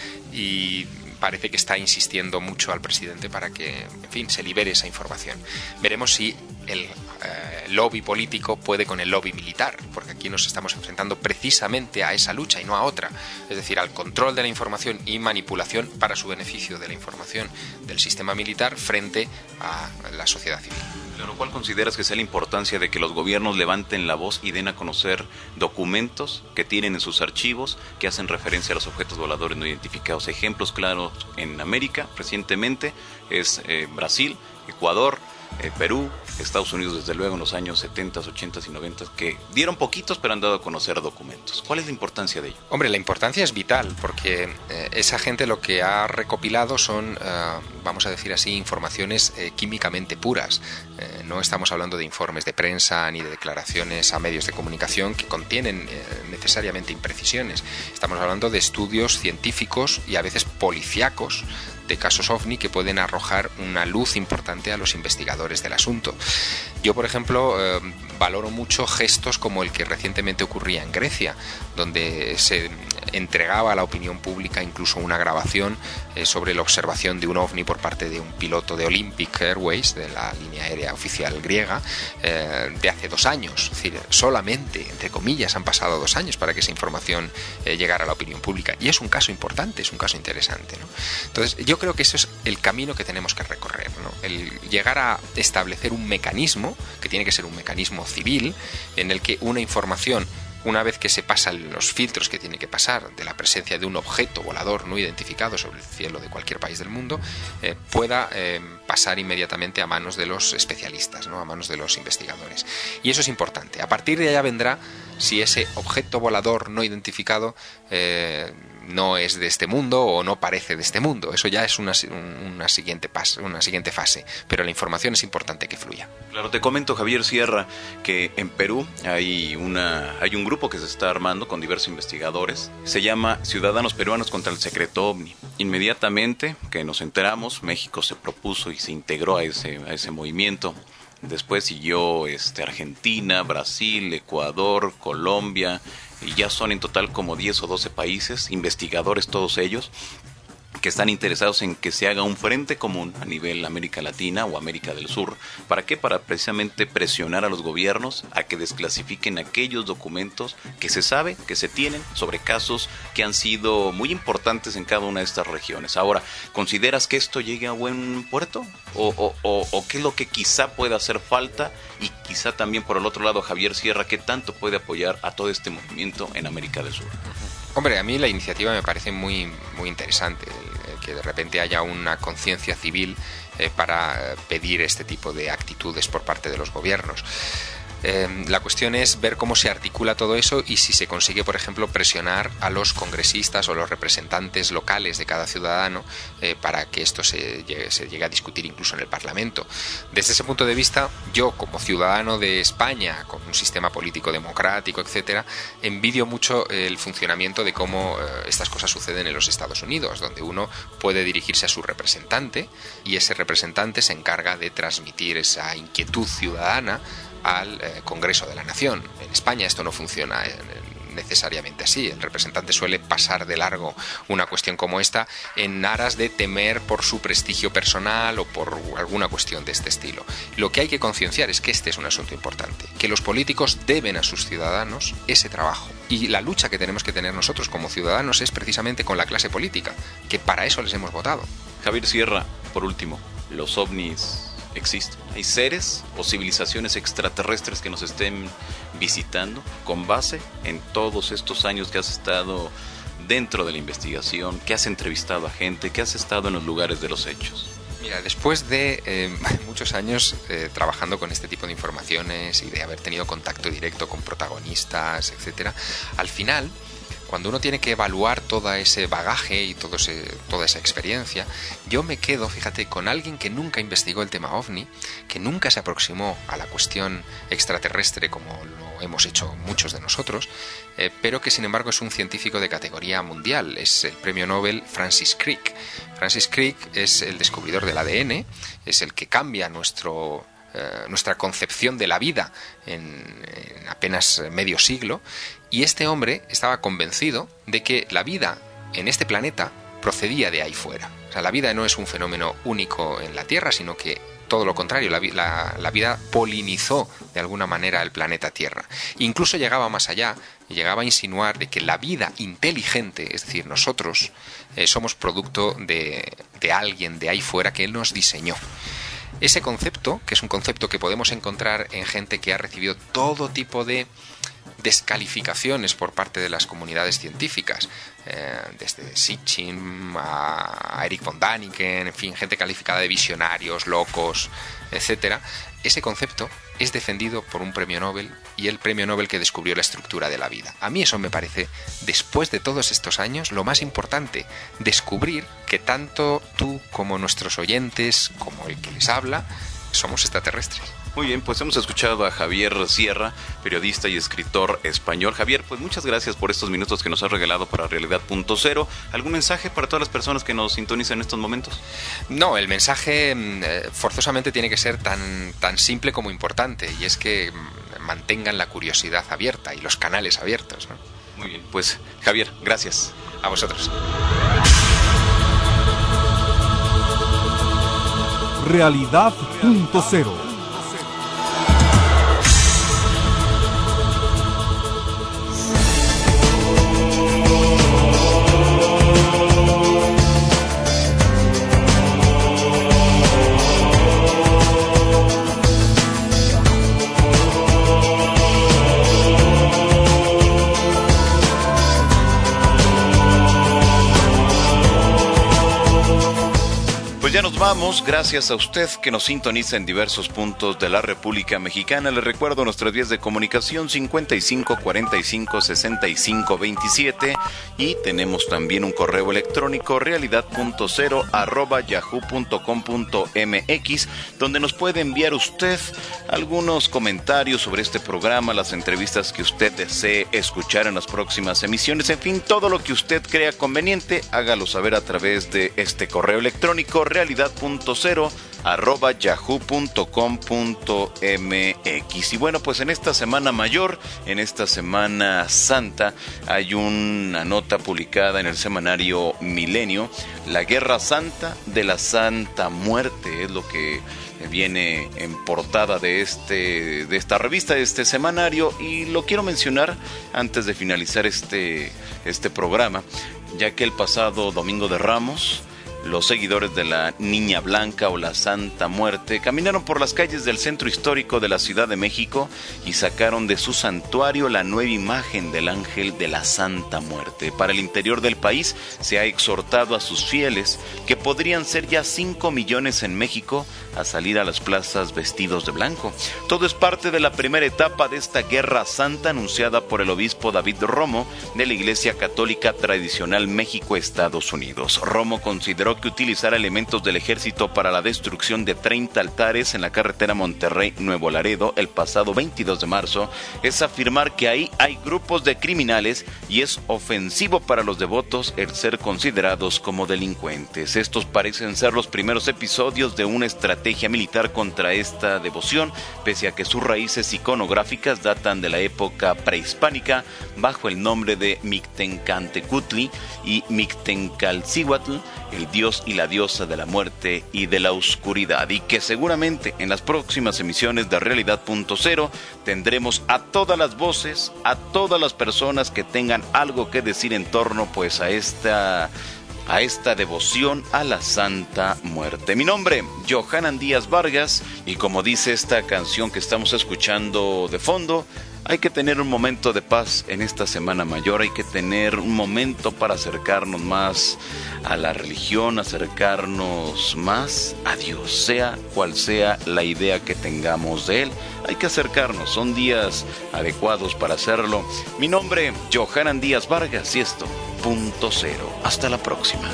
y parece que está insistiendo mucho al presidente para que, en fin, se libere esa información. Veremos si el lobby político puede con el lobby militar, porque aquí nos estamos enfrentando precisamente a esa lucha y no a otra, es decir, al control de la información y manipulación para su beneficio de la información del sistema militar frente a la sociedad civil. Claro, ¿cuál consideras que sea la importancia de que los gobiernos levanten la voz y den a conocer documentos que tienen en sus archivos que hacen referencia a los objetos voladores no identificados? Ejemplos claros en América recientemente es Brasil, Ecuador, Perú, Estados Unidos, desde luego en los años 70, 80 y 90, que dieron poquitos pero han dado a conocer documentos. ¿Cuál es la importancia de ello? Hombre, la importancia es vital porque esa gente lo que ha recopilado son, vamos a decir así, informaciones químicamente puras. No estamos hablando de informes de prensa ni de declaraciones a medios de comunicación que contienen necesariamente imprecisiones. Estamos hablando de estudios científicos y a veces policíacos de casos OVNI que pueden arrojar una luz importante a los investigadores del asunto. Yo, por ejemplo, valoro mucho gestos como el que recientemente ocurría en Grecia, donde se entregaba a la opinión pública incluso una grabación sobre la observación de un ovni por parte de un piloto de Olympic Airways, de la línea aérea oficial griega, de hace 2 años. Es decir, solamente, entre comillas, han pasado 2 años para que esa información llegara a la opinión pública. Y es un caso importante, es un caso interesante, ¿no? Entonces, yo creo que eso es el camino que tenemos que recorrer, ¿no? El llegar a establecer un mecanismo, que tiene que ser un mecanismo civil, en el que una información, una vez que se pasan los filtros que tiene que pasar de la presencia de un objeto volador no identificado sobre el cielo de cualquier país del mundo, pueda pasar inmediatamente a manos de los especialistas, ¿no? A manos de los investigadores. Y eso es importante. A partir de allá vendrá si ese objeto volador no identificado no es de este mundo o no parece de este mundo. Eso ya es una siguiente fase, pero la información es importante que fluya. Claro, te comento, Javier Sierra, que en Perú hay un grupo que se está armando con diversos investigadores. Se llama Ciudadanos Peruanos contra el Secreto OVNI. Inmediatamente que nos enteramos, México se propuso y se integró a ese movimiento. Después siguió Argentina, Brasil, Ecuador, Colombia, y ya son en total como 10 o 12 países, investigadores todos ellos, que están interesados en que se haga un frente común a nivel América Latina o América del Sur. ¿Para qué? Para precisamente presionar a los gobiernos a que desclasifiquen aquellos documentos que se sabe, que se tienen sobre casos que han sido muy importantes en cada una de estas regiones. Ahora, ¿consideras que esto llegue a buen puerto? ¿O qué es lo que quizá pueda hacer falta? Y quizá también por el otro lado, Javier Sierra, ¿qué tanto puede apoyar a todo este movimiento en América del Sur? Hombre, a mí la iniciativa me parece muy, muy interesante, que de repente haya una conciencia civil para pedir este tipo de actitudes por parte de los gobiernos. La cuestión es ver cómo se articula todo eso y si se consigue, por ejemplo, presionar a los congresistas o los representantes locales de cada ciudadano para que esto se llegue a discutir incluso en el Parlamento. Desde ese punto de vista, yo como ciudadano de España, con un sistema político democrático, etcétera, envidio mucho el funcionamiento de cómo estas cosas suceden en los Estados Unidos, donde uno puede dirigirse a su representante y ese representante se encarga de transmitir esa inquietud ciudadana al Congreso de la Nación. En España esto no funciona necesariamente así. El representante suele pasar de largo una cuestión como esta en aras de temer por su prestigio personal o por alguna cuestión de este estilo. Lo que hay que concienciar es que este es un asunto importante, que los políticos deben a sus ciudadanos ese trabajo. Y la lucha que tenemos que tener nosotros como ciudadanos es precisamente con la clase política, que para eso les hemos votado. Javier Sierra, por último, ¿los ovnis existen? ¿Hay seres o civilizaciones extraterrestres que nos estén visitando con base en todos estos años que has estado dentro de la investigación, que has entrevistado a gente, que has estado en los lugares de los hechos? Mira, después de muchos años trabajando con este tipo de informaciones y de haber tenido contacto directo con protagonistas, etcétera, al final, cuando uno tiene que evaluar todo ese bagaje y toda esa experiencia, yo me quedo, fíjate, con alguien que nunca investigó el tema OVNI, que nunca se aproximó a la cuestión extraterrestre como lo hemos hecho muchos de nosotros, pero que sin embargo es un científico de categoría mundial. Es el premio Nobel Francis Crick. Francis Crick es el descubridor del ADN, es el que cambia nuestra concepción de la vida en apenas medio siglo, y este hombre estaba convencido de que la vida en este planeta procedía de ahí fuera. O sea, la vida no es un fenómeno único en la Tierra, sino que todo lo contrario, la vida polinizó de alguna manera el planeta Tierra. Incluso llegaba más allá y llegaba a insinuar de que la vida inteligente, es decir, nosotros, somos producto de alguien de ahí fuera que él nos diseñó. Ese concepto, que es un concepto que podemos encontrar en gente que ha recibido todo tipo de descalificaciones por parte de las comunidades científicas, desde Sitchin a Eric von Däniken, en fin, gente calificada de visionarios, locos, etcétera. Ese concepto es defendido por un premio Nobel, y el premio Nobel que descubrió la estructura de la vida. A mí eso me parece, después de todos estos años, lo más importante, descubrir que tanto tú como nuestros oyentes, como el que les habla, somos extraterrestres. Muy bien, pues hemos escuchado a Javier Sierra, periodista y escritor español. Javier, pues muchas gracias por estos minutos que nos has regalado para Realidad.0. ¿Algún mensaje para todas las personas que nos sintonizan en estos momentos? No, el mensaje forzosamente tiene que ser tan simple como importante, y es que mantengan la curiosidad abierta y los canales abiertos, ¿no? Muy bien, pues Javier, gracias. A vosotros. Realidad.0. Ya nos vamos, gracias a usted que nos sintoniza en diversos puntos de la República Mexicana. Les recuerdo nuestras vías de comunicación 55 45 65 27, y tenemos también un correo electrónico realidad.0@yahoo.com.mx, donde nos puede enviar usted algunos comentarios sobre este programa, las entrevistas que usted desee escuchar en las próximas emisiones, en fin, todo lo que usted crea conveniente, hágalo saber a través de este correo electrónico realidad.0@yahoo.com.mx. Y bueno, pues en esta Semana Mayor, en esta Semana Santa, hay una nota publicada en el semanario Milenio, La Guerra Santa de la Santa Muerte, es lo que viene en portada de esta revista, de este semanario, y lo quiero mencionar antes de finalizar este programa, ya que el pasado Domingo de Ramos, los seguidores de la Niña Blanca o la Santa Muerte caminaron por las calles del centro histórico de la Ciudad de México y sacaron de su santuario la nueva imagen del ángel de la Santa Muerte. Para el interior del país se ha exhortado a sus fieles, que podrían ser ya 5 millones en México, a salir a las plazas vestidos de blanco. Todo es parte de la primera etapa de esta Guerra Santa anunciada por el obispo David Romo de la Iglesia Católica Tradicional México-Estados Unidos. Romo consideró aseguró que utilizará elementos del ejército para la destrucción de 30 altares en la carretera Monterrey-Nuevo Laredo el pasado 22 de marzo, es afirmar que ahí hay grupos de criminales y es ofensivo para los devotos el ser considerados como delincuentes. Estos parecen ser los primeros episodios de una estrategia militar contra esta devoción, pese a que sus raíces iconográficas datan de la época prehispánica, bajo el nombre de Mictencantecutli y Mictencalcihuatl, el dios y la diosa de la muerte y de la oscuridad, y que seguramente en las próximas emisiones de Realidad.0 tendremos a todas las voces, a todas las personas que tengan algo que decir en torno pues a esta devoción a la Santa Muerte. Mi nombre, Johanan Díaz Vargas, y como dice esta canción que estamos escuchando de fondo, hay que tener un momento de paz en esta Semana Mayor, hay que tener un momento para acercarnos más a la religión, acercarnos más a Dios, sea cual sea la idea que tengamos de Él. Hay que acercarnos, son días adecuados para hacerlo. Mi nombre, Johanan Díaz Vargas, y esto, Punto Cero. Hasta la próxima.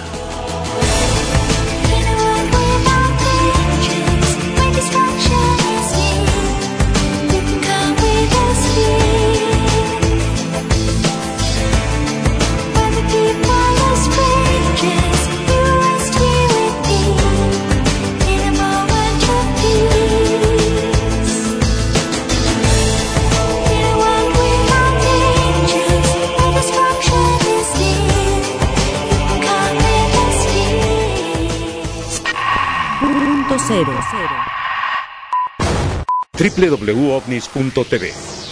Punto Cero. www.ovnis.tv